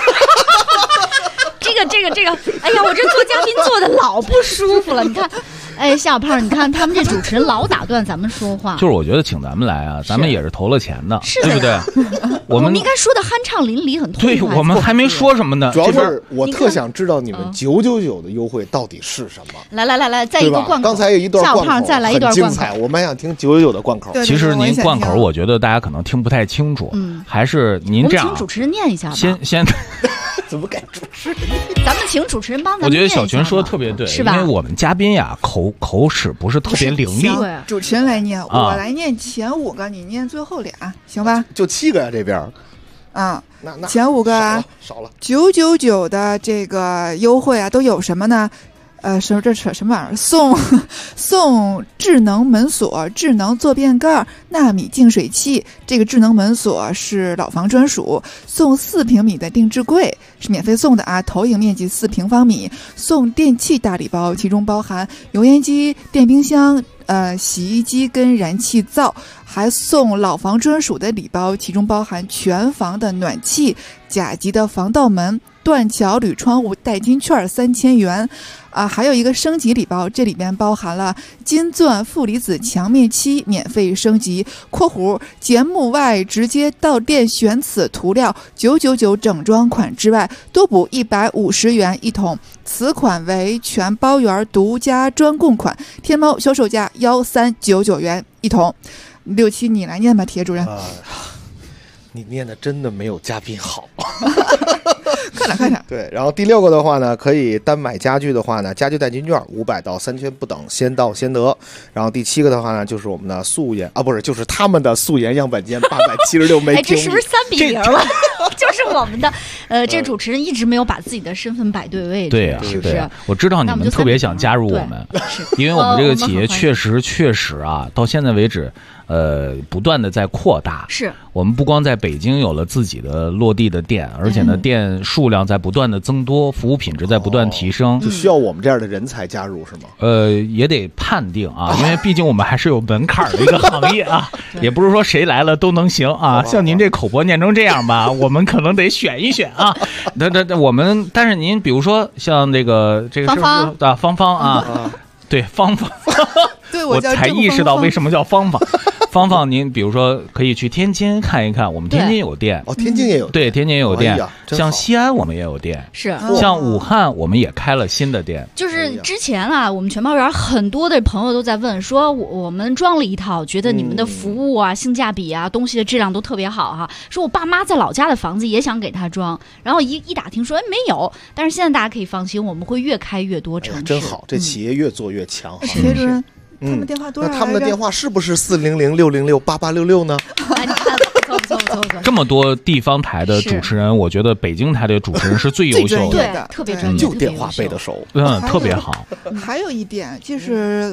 这个，哎呀，我这做嘉宾做的老不舒服了。你看，哎，夏小胖，你看他们这主持人老打断咱们说话。 就是我觉得请咱们来啊，咱们也是投了钱的，对不对？ 我们应该说的酣畅淋漓，很痛快。 对，我们还没说什么呢。 主要是我特想知道你们999的优惠到底是什么。 来，再一个贯口。 刚才有一段贯口， 夏小胖再来一段很精彩，我蛮想听999的贯口。 其实您贯口，我觉得大家可能听不太清楚，还是您这样， 我们请主持人念一下吧。 先。 怎么改主持人？ 咱们请主持人帮咱们。 我觉得小泉说的特别对， 是吧？ 因为我们嘉宾呀，口齿不是特别伶俐。 对，主持人来念，我来念前5个，你念最后俩，行吧？ 就7个呀，这边。 那前5个啊， 少了。 999的这个优惠啊，都有什么呢？这扯什么玩意儿？送智能门锁、智能坐便盖、纳米净水器。这个智能门锁是老房专属，送4平米的定制柜是免费送的啊，投影面积4平方米。送电器大礼包，其中包含油烟机、电冰箱、洗衣机跟燃气灶，还送老房专属的礼包，其中包含全房的暖气、甲级的防盗门、断桥铝窗户代金券3000元。还有一个升级礼包，这里面包含了金钻负离子墙面漆免费升级（括弧节目外直接到店选此涂料999整装款之外，多补150元一桶，此款为全包圆独家专供款，天猫销售价1399元一桶。67你来念吧，铁主任。 你念的真的没有嘉宾好。 快点。 对，然后第6个的话呢，可以单买家具的话呢，家具代金券500到3000不等，先到先得。然后第7个的话呢，就是我们的素颜啊，不是，就是他们的素颜样板间876每平米。 哎，这是不是3-0了？就是我们的这主持人一直没有把自己的身份摆对位置， 对呀， 是不是？ 我知道你们特别想加入我们，因为我们这个企业确实啊，到现在为止。不断的在扩大， 是我们不光在北京有了自己的落地的店，而且呢，店数量在不断的增多，服务品质在不断提升， 就需要我们这样的人才加入，是吗？ 也得判定啊，因为毕竟我们还是有门槛的一个行业啊，也不是说谁来了都能行啊。像您这口播念成这样吧，我们可能得选一选啊。我们，但是您比如说像这个是不是啊，芳芳啊，对，芳芳。 对， 我才意识到为什么叫芳芳。芳芳，您比如说可以去天津看一看，我们天津有店哦，天津也有， 对，天津也有店。像西安我们也有店， 是像武汉我们也开了新的店。 就是之前啊，我们全包园很多的朋友都在问说，我们装了一套，觉得你们的服务啊、性价比啊、东西的质量都特别好哈。说我爸妈在老家的房子也想给他装，然后一打听说，哎，没有。但是现在大家可以放心，我们会越开越多城市， 真好，这企业越做越强。 铁主任。他们电话多少？ 那他们的电话是不是400-606-8866呢？ 这么多地方台的主持人，我觉得北京台的主持人是最优秀的， 对，特别专业， 就电话背得熟， 特别好。 还有一点就是，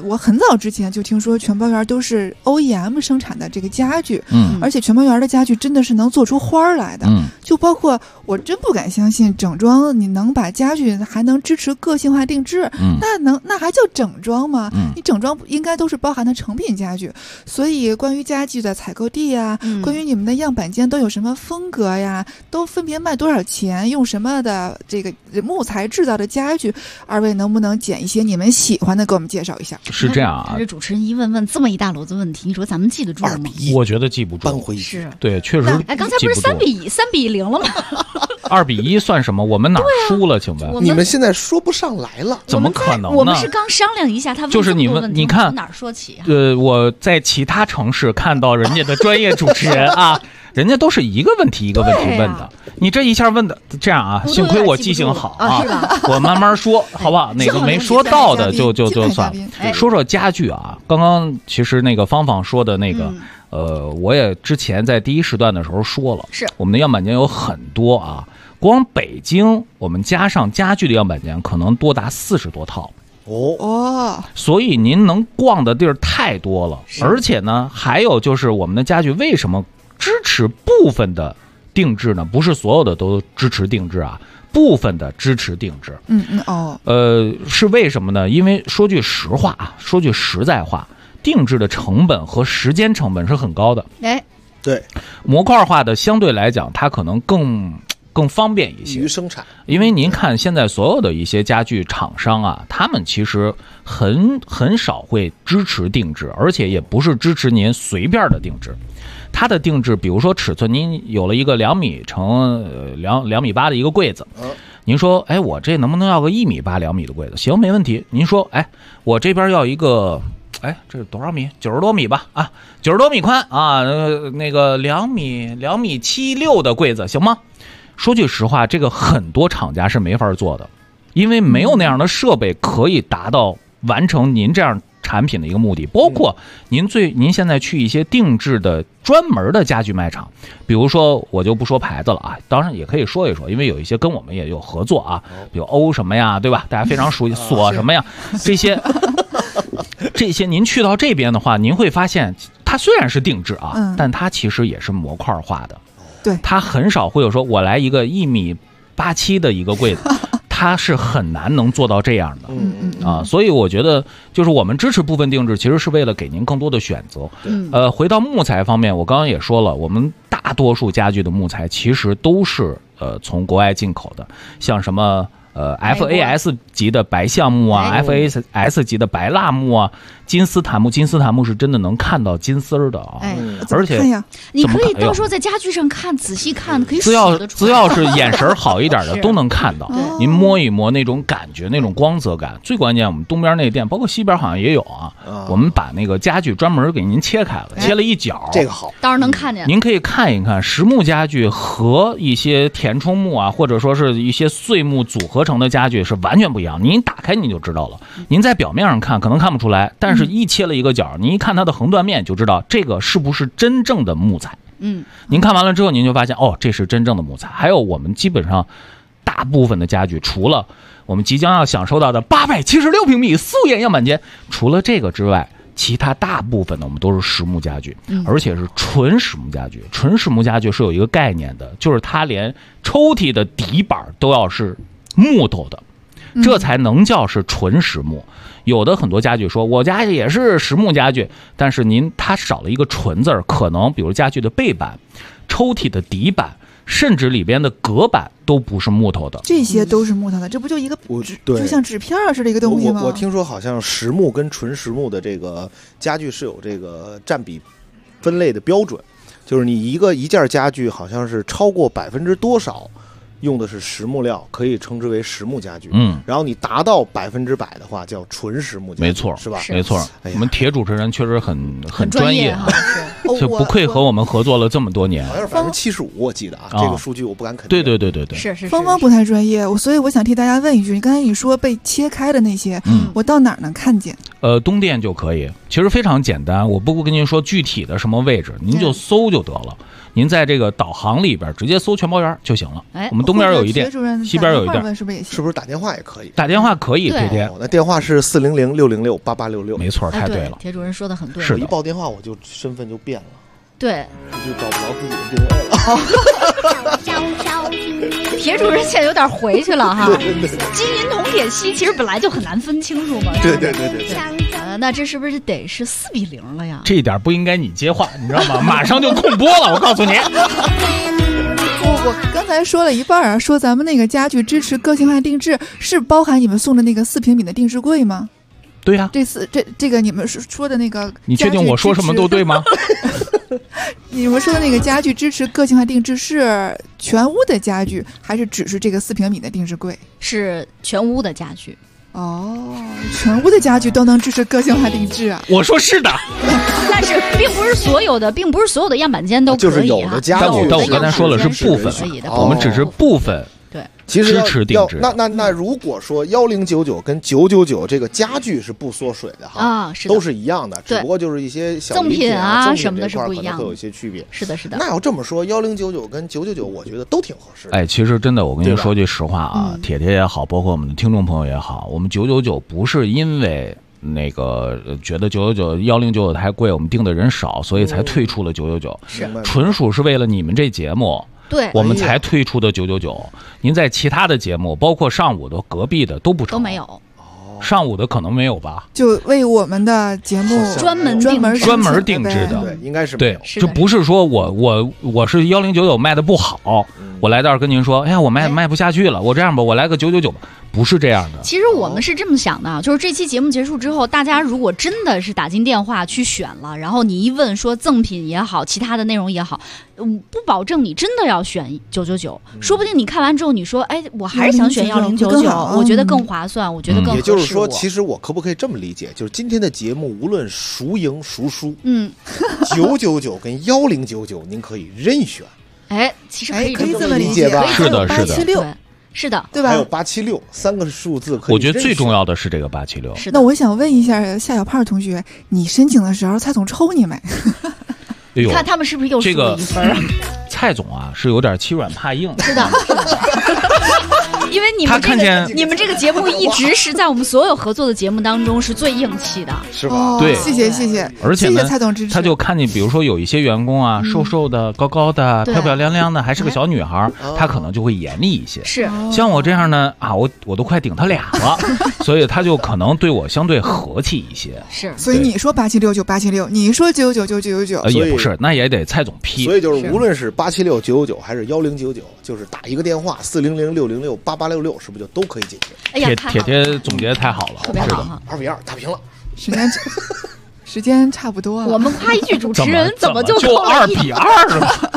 我很早之前就听说全包园都是 OEM 生产的这个家具，而且全包园的家具真的是能做出花来的，就包括我真不敢相信整装你能把家具还能支持个性化定制，那还叫整装吗？你整装应该都是包含的成品家具，所以关于家具的采购地啊，关于你们的样板晚间都有什么风格呀？都分别卖多少钱？用什么的这个木材制造的家具？二位能不能捡一些你们喜欢的给我们介绍一下？ 是这样啊， 这主持人一问这么一大篓子问题，你说咱们记得住吗？ 我觉得记不住， 扳回是， 对，确实。 哎，刚才不是3比0了吗 ？2比1算什么？我们哪输了？请问你们现在说不上来了， 怎么可能呢？ 我们是刚商量一下，他问就是你们，你看哪儿说起啊？ 我在其他城市看到人家的专业主持人啊，人家都是一个问题一个问题问的，你这一下问的这样啊，幸亏我记性好啊，我慢慢说，好不好？哪个没说到的就算了。说说家具啊，刚刚其实那个芳芳说的那个。我也之前在第一时段的时候说了， 是我们的样板间有很多啊，光北京我们加上家具的样板间可能多达40多套哦， 所以您能逛的地儿太多了，而且呢，还有就是我们的家具为什么支持部分的定制呢？不是所有的都支持定制啊，部分的支持定制。是为什么呢？因为说句实话啊，说句实在话。定制的成本和时间成本是很高的， 对， 模块化的相对来讲，它可能更方便一些， 易于生产。 因为您看现在所有的一些家具厂商啊，他们其实很少会支持定制，而且也不是支持您随便的定制。它的定制，比如说尺寸，您有了一个2米乘2米8的一个柜子，您说，哎，我这能不能要个1米8、2米的柜子？行，没问题。您说，哎，我这边要一个。哎，这是多少米？90多米吧，啊，90多米宽啊，那个2米7、6的柜子行吗？说句实话，这个很多厂家是没法做的，因为没有那样的设备可以达到完成您这样产品的一个目的。包括您现在去一些定制的专门的家具卖场，比如说我就不说牌子了啊，当然也可以说一说，因为有一些跟我们也有合作啊，比如欧什么呀，对吧？大家非常熟悉索什么呀，这些您去到这边的话，您会发现它虽然是定制啊，但它其实也是模块化的。 对， 它很少会有说我来一个1米87的一个柜子，它是很难能做到这样的。所以我觉得就是我们支持部分定制，其实是为了给您更多的选择。回到木材方面，我刚刚也说了，我们大多数家具的木材其实都是从国外进口的，像什么。FAS 级的白橡木啊，FAS 级的白蜡木啊，金丝檀木是真的能看到金丝儿的啊，而且你可以到时候在家具上看，仔细看，可以只要是眼神好一点的都能看到，您摸一摸那种感觉，那种光泽感。最关键，我们东边那店，包括西边好像也有啊，我们把那个家具专门给您切开了，切了一角， 这个好， 到时候能看见。 您可以看一看实木家具和一些填充木啊，或者说是一些碎木组合成的家具是完全不一样，您打开您就知道了。您在表面上看可能看不出来，但是一切了一个角，您一看它的横断面就知道这个是不是真正的木材。您看完了之后，您就发现哦，这是真正的木材。还有我们基本上大部分的家具，除了我们即将要享受到的876平米素颜样板间，除了这个之外，其他大部分的我们都是实木家具，而且是纯实木家具。纯实木家具是有一个概念的，就是它连抽屉的底板都要是木头的，这才能叫是纯实木。有的很多家具说我家也是实木家具，但是它少了一个纯字儿，可能比如家具的背板、抽屉的底板，甚至里边的隔板都不是木头的， 这些都是木头的，这不就一个就像纸片似的一个东西吗？ 我听说好像实木跟纯实木的这个家具是有这个占比分类的标准，就是你一件家具好像是超过多少用的是实木料，可以称之为实木家具。然后你达到100%的话，叫纯实木家具。 没错， 是吧？ 没错。我们铁主持人确实很专业哈，就不愧和我们合作了这么多年。 好像是75%，我记得啊，这个数据我不敢肯定。 对， 是。 芳芳不太专业，所以我想替大家问一句：你刚才你说被切开的那些，我到哪儿能看见？ 东电就可以，其实非常简单。我不跟您说具体的什么位置，您就搜就得了。您在这个导航里边直接搜全包园就行了。我们东边有一店，西边有一店， 是不是打电话也可以？ 打电话可以，铁铁。 那电话是400-606-8866。 没错，太对了。 铁主任说的很对。 是的， 一报电话我就身份就变了。 对， 就找不着自己的定位了。铁主任现在有点回去了哈。金银铜铁锡其实本来就很难分清楚嘛。 对。 那这是不是得是4-0了呀？ 这一点不应该你接话，你知道吗？马上就控播了，我告诉你。 我刚才说了一半啊，说咱们那个家具支持个性化定制，是包含你们送的那个4平米的定制柜吗？ 对呀、 这个你们说的那个， 你确定我说什么都对吗？ 你们说的那个家具支持个性化定制是全屋的家具，还是只是这个4平米的定制柜？ 是全屋的家具。 哦，全屋的家具都能支持个性化定制啊！ 我说是的， 但是并不是所有的样板间都可以、 就是有的家具， 但我刚才说了是部分，我们只是部分。 对， 其实支持定制。 那如果说1099跟999这个家具是不缩水的哈啊，是的，都是一样的，只不过就是一些小赠品啊什么的是不一样的， 可能会有一些区别。 是的，是的。 那要这么说，1099跟999，我觉得都挺合适的。 哎，其实真的，我跟您说句实话啊，铁铁也好，包括我们的听众朋友也好，我们999不是因为那个觉得1099太贵，我们订的人少，所以才退出了999， 是纯属是为了你们这节目。 对， 我们才推出的999。您在其他的节目，包括上午的、隔壁的都不成， 都没有。 上午的可能没有吧？ 就为我们的节目专门定制的， 对，应该是对，就不是说我是1099卖的不好，我来这儿跟您说，哎呀，我卖不下去了，我这样吧，我来个999吧。不是这样的。 其实我们是这么想的，就是这期节目结束之后，大家如果真的是打进电话去选了，然后你一问说赠品也好，其他的内容也好，不保证你真的要选999，说不定你看完之后你说，哎，我还是想选1099，我觉得更划算，我觉得更合适。 也就是说，其实我可不可以这么理解，就是今天的节目无论孰赢孰输，999跟1099您可以任选。 哎，其实可以这么理解吧？ 是的，是的。 是的， 对吧？ 还有876三个数字可以。 我觉得最重要的是这个876。 是的。 那我想问一下夏小胖同学，你申请的时候蔡总抽你没？ 你看他们是不是又输了1分啊？ 蔡总啊，是有点欺软怕硬。 是的。因为你们这个节目一直是在我们所有合作的节目当中是最硬气的， 是吧？ 对， 谢谢。 而且呢， 谢谢蔡总支持。 他就看见，比如说有一些员工啊，瘦瘦的、高高的、漂漂亮亮的，还是个小女孩，他可能就会严厉一些。 是， 像我这样呢，啊，我都快顶他俩了，所以他就可能对我相对和气一些。 是， 所以你说876就876，你说999就999， 也不是，那也得蔡总批。 所以就是无论是876、999还是1099，就是打一个电话400-606-8866，是不是就都可以解决？ 哎呀， 铁总结太好了， 特别好 ，2-2打平了， 时间差不多了。 我们夸一句主持人，怎么就 2-2了？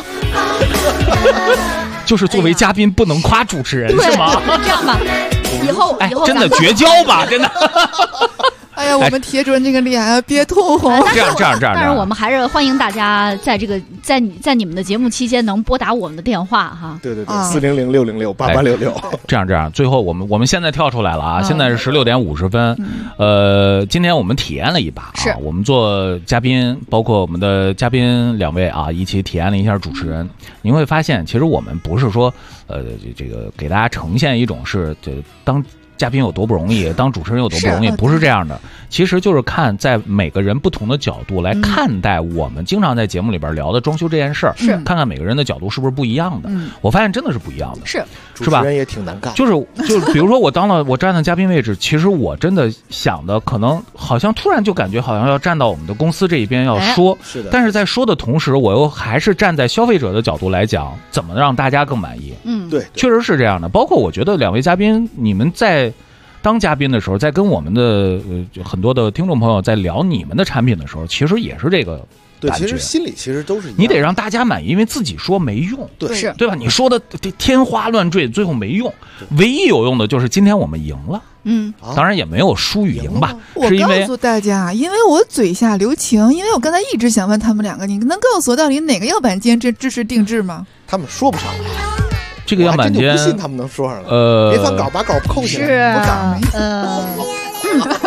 就是作为嘉宾不能夸主持人是吗？ 这样吧，以后真的绝交吧，真的。 哎呀，我们铁主任这个脸啊，别通红。 这样。 但是我们还是欢迎大家在你们的节目期间能拨打我们的电话哈。 对400-606-8866。 这样，最后我们现在跳出来了啊！现在是16点50分。今天我们体验了一把啊，我们做嘉宾，包括我们的嘉宾2位啊，一起体验了一下主持人。您会发现，其实我们不是说这个给大家呈现一种是当嘉宾有多不容易，当主持人有多不容易，不是这样的。其实就是看在每个人不同的角度来看待我们经常在节目里边聊的装修这件事儿，看看每个人的角度是不是不一样的。我发现真的是不一样的， 是吧？ 主持人也挺难干。 就是比如说我站在嘉宾位置，其实我真的想的可能好像突然就感觉好像要站到我们的公司这一边要说， 是的。 但是在说的同时，我又还是站在消费者的角度来讲，怎么让大家更满意。 对， 确实是这样的。包括我觉得2位嘉宾，你们在当嘉宾的时候，在跟我们的很多的听众朋友在聊你们的产品的时候，其实也是这个感觉。 对，其实心里其实都是一样的。 你得让大家满意，因为自己说没用，对吧？你说的天花乱坠，最后没用。唯一有用的就是今天我们赢了。当然也没有输与赢吧。 我告诉大家，因为我嘴下留情，因为我刚才一直想问他们2个，你能告诉我到底哪个样板间支持定制吗？ 他们说不上来。 这个样板间， 不信他们能说上来。别翻稿，把稿扣起来。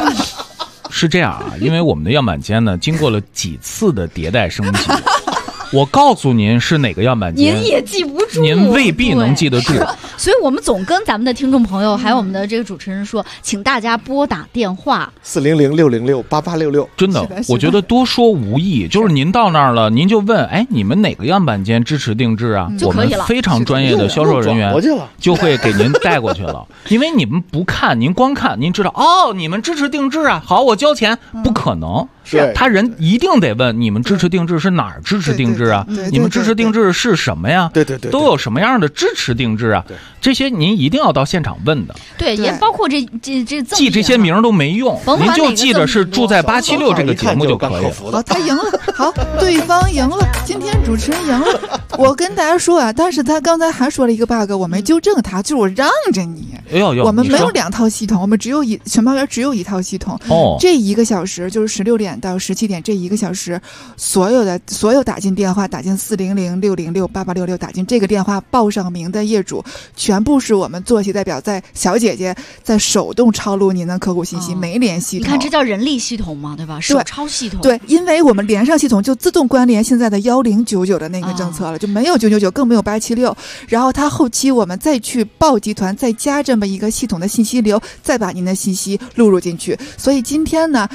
是这样啊，因为我们的样板间呢，经过了几次的迭代升级， 我告诉您是哪个样板间， 您也记不住， 您未必能记得住。 所以我们总跟咱们的听众朋友还有我们的这个主持人说，请大家拨打电话 400-606-8866。 真的，我觉得多说无益。就是您到那儿了，您就问，哎，你们哪个样板间支持定制啊？我们非常专业的销售人员就会给您带过去了。因为你们不看，您光看，您知道哦，你们支持定制啊，好，我交钱，不可能。 是他人一定得问你们支持定制是哪儿支持定制啊？你们支持定制是什么呀？ 对， 都有什么样的支持定制啊？这些您一定要到现场问的。 对，也包括这记这些名都没用，您就记着是住在876这个节目就可以了。 好，他赢了，好，对方赢了，今天主持人赢了。我跟大家说啊，但是他刚才还说了一个 bug， 我没纠正他，就是我让着你。我们没有2套系统，我们全包园只有1套系统。这1个小时就是16点到17点这1个小时，所有打进电话，打进400-606-8866，打进这个电话报上名的业主，全部是我们坐席代表在小姐姐在手动抄录您的客户信息，没连系统。 你看这叫人力系统嘛，对吧？手抄系统。 对，因为我们连上系统就自动关联现在的1099的那个政策了，就没有999，更没有876。然后它后期我们再去报集团再加这么一个系统的信息流，再把您的信息录入进去。所以今天呢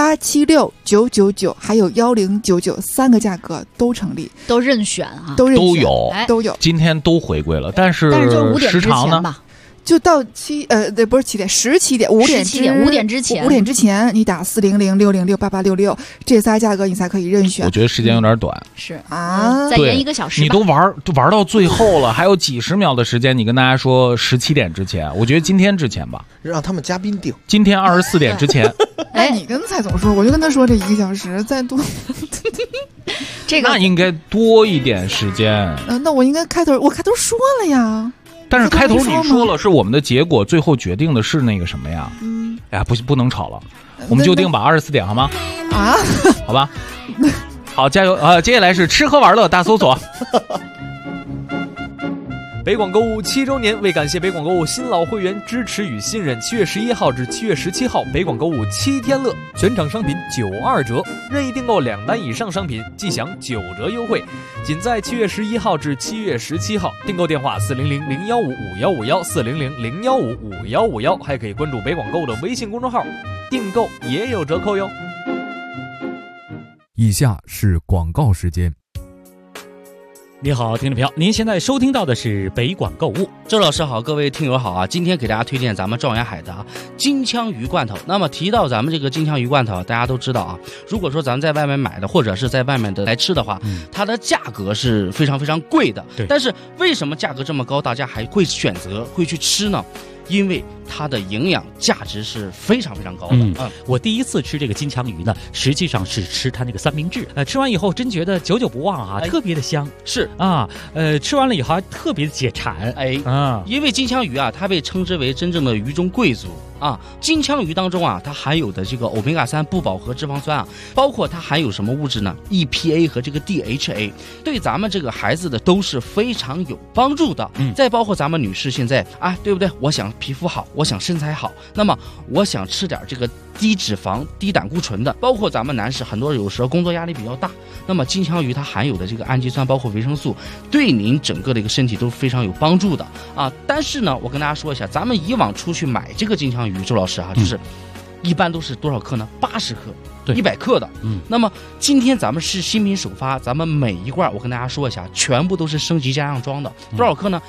，876、999还有10993个价格都成立， 都任选啊， 都有。今天都回归了，但是时长呢？ 就到不是7点，17点5点之前，你打400-606-8866这仨价格你才可以任选。 我觉得时间有点短， 是啊，再延1个小时。 你都玩到最后了，还有几十秒的时间，你跟大家说17点之前，我觉得今天之前吧， 让他们嘉宾定。 今天24点之前。 哎，你跟蔡总说，我就跟他说这1个小时再多。 这个那应该多一点时间。 那我应该开头说了呀。 但是开头你说了是我们的结果，最后决定的是那个什么呀？哎呀，不能吵了，我们就定把24点好吗？ 啊， 好吧，好，加油啊！接下来是吃喝玩乐大搜索。 北广购物7周年，为感谢北广购物新老会员支持与信任，7月11号至7月17号，北广购物7天乐，全场商品92折，任意订购2单以上商品即享9折优惠，仅在7月11号至7月17号。订购电话400-015-5151，400-015-5151，还可以关注北广购物的微信公众号，订购也有折扣哟。 以下是广告时间。 你好，听众朋友，您现在收听到的是北广购物。 周老师好，各位听友好啊！今天给大家推荐咱们状元海的金枪鱼罐头。那么提到咱们这个金枪鱼罐头，大家都知道啊，如果说咱们在外面买的，或者是在外面的来吃的话，它的价格是非常非常贵的。 对。 但是为什么价格这么高，大家还会选择会去吃呢？因为它的营养价值是非常非常高的。 我第一次吃这个金枪鱼呢，实际上是吃它那个三明治。吃完以后真觉得久久不忘啊，特别的香。 是啊，吃完了以后还特别的解馋。 因为金枪鱼啊，它被称之为真正的鱼中贵族啊。金枪鱼当中啊，它含有的这个欧米伽3不饱和脂肪酸啊，包括它含有什么物质呢 ？EPA 和这个 DHA， 对咱们这个孩子的都是非常有帮助的。再包括咱们女士现在啊，对不对？我想皮肤好，我想身材好，那么我想吃点这个低脂肪、低胆固醇的。包括咱们男士，很多有时候工作压力比较大，那么金枪鱼它含有的这个氨基酸，包括维生素，对您整个的一个身体都非常有帮助的啊。但是呢，我跟大家说一下，咱们以往出去买这个金枪鱼，周老师啊，就是一般都是多少克呢？80克。100克的，那么今天咱们是新品首发，咱们每一罐我跟大家说一下，全部都是升级加上装的，多少克呢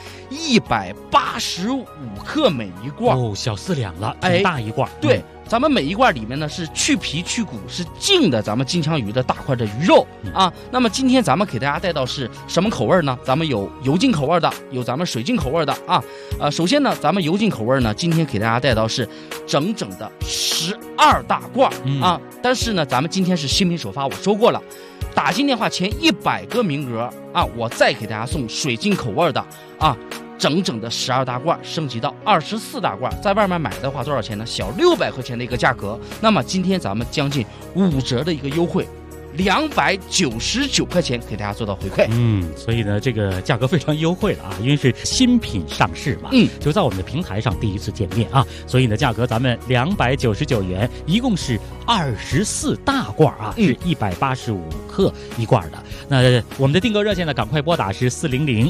？185克每一罐， 小4两了，挺大一罐。 对，咱们每一罐里面呢是去皮去骨，是净的咱们金枪鱼的大块的鱼肉啊。那么今天咱们给大家带到是什么口味呢？咱们有油浸口味的，有咱们水浸口味的啊。首先呢，咱们油浸口味呢，今天给大家带到是整整的12大罐啊。但是呢，咱们今天是新品首发，我说过了，打进电话前100个名额啊，我再给大家送水晶口味的啊，整整的12大罐升级到24大罐，在外面买的话多少钱呢？小600块钱的一个价格。那么今天咱们将近5折的一个优惠。299块钱给大家做到回馈， 所以呢，这个价格非常优惠了啊，因为是新品上市嘛，就在我们的平台上第一次见面啊，所以呢，价格咱们299元，一共是 24大罐啊，是185克一罐的。那我们的订购热线呢，赶快拨打是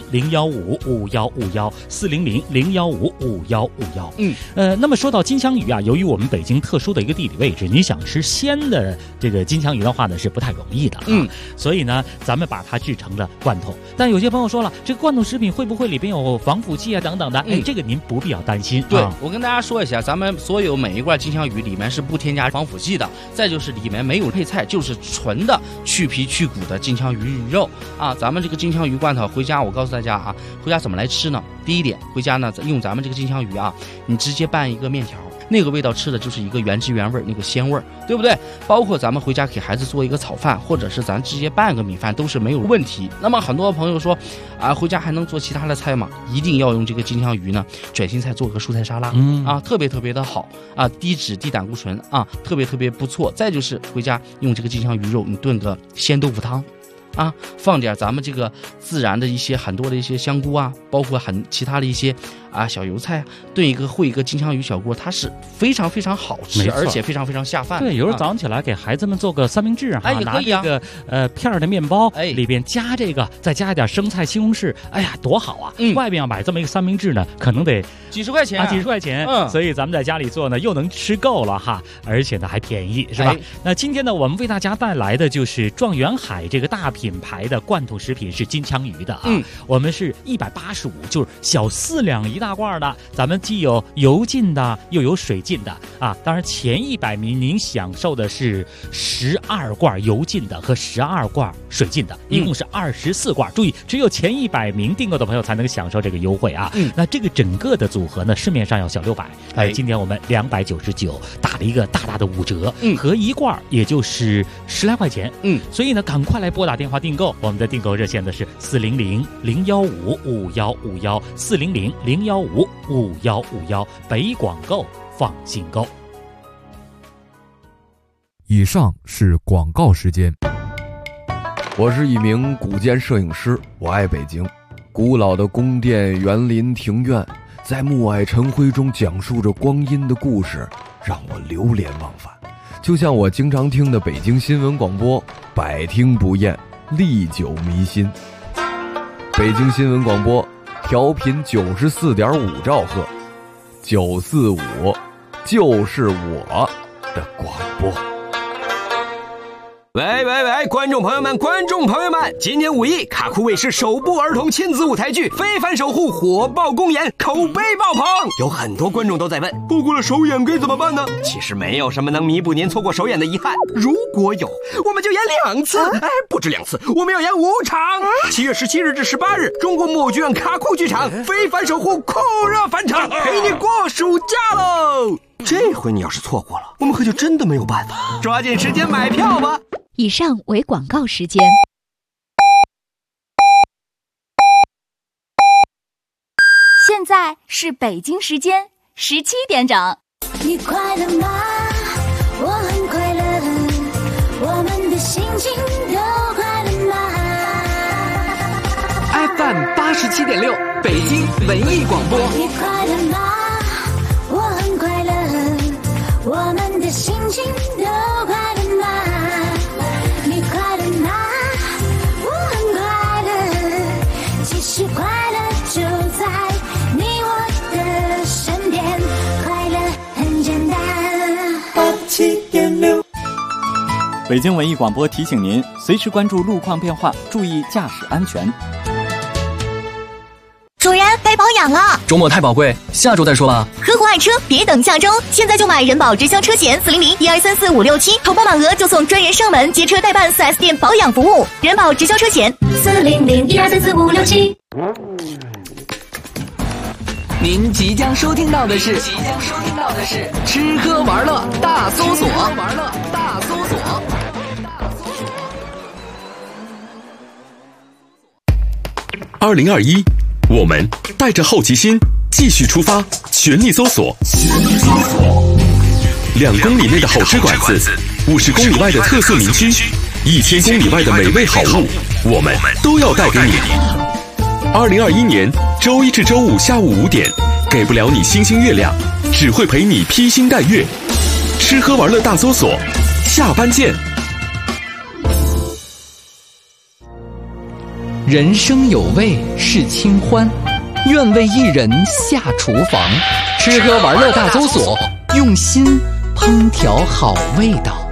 400-015-5151，400-015-5151。那么说到金枪鱼啊，由于我们北京特殊的一个地理位置，你想吃鲜的这个金枪鱼的话呢，是不太容易的所以呢，咱们把它制成了罐头。但有些朋友说了，这个罐头食品会不会里边有防腐剂啊等等的？这个您不必要担心。 对，我跟大家说一下，咱们所有每一罐金枪鱼里面是不添加防腐剂的，再就是里面没有配菜，就是纯的去皮去骨的金枪鱼肉啊。咱们这个金枪鱼罐头回家，我告诉大家啊，回家怎么来吃呢？第一点，回家呢用咱们这个金枪鱼啊，你直接拌一个面条。那个味道吃的就是一个原汁原味，那个鲜味，对不对？包括咱们回家给孩子做一个炒饭，或者是咱直接拌个米饭都是没有问题。那么很多朋友说啊，回家还能做其他的菜吗？一定要用这个金枪鱼呢，卷心菜做个蔬菜沙拉啊，特别特别的好啊，低脂低胆固醇啊，特别特别不错。再就是回家用这个金枪鱼肉，你炖个鲜豆腐汤。啊，放点咱们这个自然的一些很多的一些香菇啊，包括其他的一些小油菜，炖一个烩一个金枪鱼小锅，它是非常非常好吃，而且非常非常下饭。 对，有时候早上起来给孩子们做个三明治啊， 也可以啊， 拿这个片的面包，里边加这个，再加一点生菜、西红柿，哎呀，多好啊！外边要买这么一个三明治呢，可能得几十块钱啊，几十块钱。所以咱们在家里做呢，又能吃够了哈，而且呢还便宜，是吧？那今天呢，我们为大家带来的就是状元海这个大品牌的罐头食品是金枪鱼的啊，我们是185，就是小4两一大罐的。咱们既有油浸的，又有水浸的啊。当然前100名您享受的是12罐油浸的和12罐水浸的，一共是24罐。注意，只有前100名订购的朋友才能享受这个优惠啊。那这个整个的组合呢，市面上要小600，今天我们299打了一个大大的5折，合一罐也就是10来块钱。所以呢，赶快来拨打电话订购。我们的订购热线呢是400-015-5151，400-015-5151，北广购放心购。 以上是广告时间。 我是一名古建摄影师，我爱北京。古老的宫殿、园林、庭院，在暮霭晨辉中讲述着光阴的故事，让我流连忘返。就像我经常听的北京新闻广播，百听不厌，历久弥新。北京新闻广播调频94.5兆赫，945就是我的广播。 喂，观众朋友们，今年5一，卡酷卫视首部儿童亲子舞台剧《非凡守护》火爆公演，口碑爆棚。有很多观众都在问，错过了首演该怎么办呢？其实没有什么能弥补您错过首演的遗憾，如果有，我们就演2次，不止2次，我们要演5场。7月17日至18日，中国木偶剧院卡酷剧场《非凡守护》酷热返场，陪你过暑假喽！这回你要是错过了，我们可就真的没有办法。抓紧时间买票吧。 以上为广告时间。 现在是北京时间17点整。 你快乐吗？我很快乐，我们的心情都快乐吗 ？FM 87.6，北京文艺广播。 你快乐吗？我很快乐，我们的心情都快乐吗？你快乐吗？我很快乐，其实快乐就在你我的身边，快乐很简单。87.6， 北京文艺广播提醒您，随时关注路况变化，注意驾驶安全。 主人，该保养了。 周末太宝贵，下周再说吧。 合伙爱车，别等下周，现在就买人保直销车险400-1234-567，投保满额就送专人上门接车代办 4S 店保养服务。人保直销车险400-1234-567。 您即将收听到的是吃喝玩乐大搜索。 2021，我们带着好奇心继续出发，全力搜索。2公里内的好吃馆子，50公里外的特色名区，1000公里外的美味好物，我们都要带给你。2021年周一至周五下午5点，给不了你星星月亮，只会陪你披星戴月。吃喝玩乐大搜索， 下班见。 人生有味是清欢，愿为一人下厨房，吃喝玩乐大搜索，用心烹调好味道。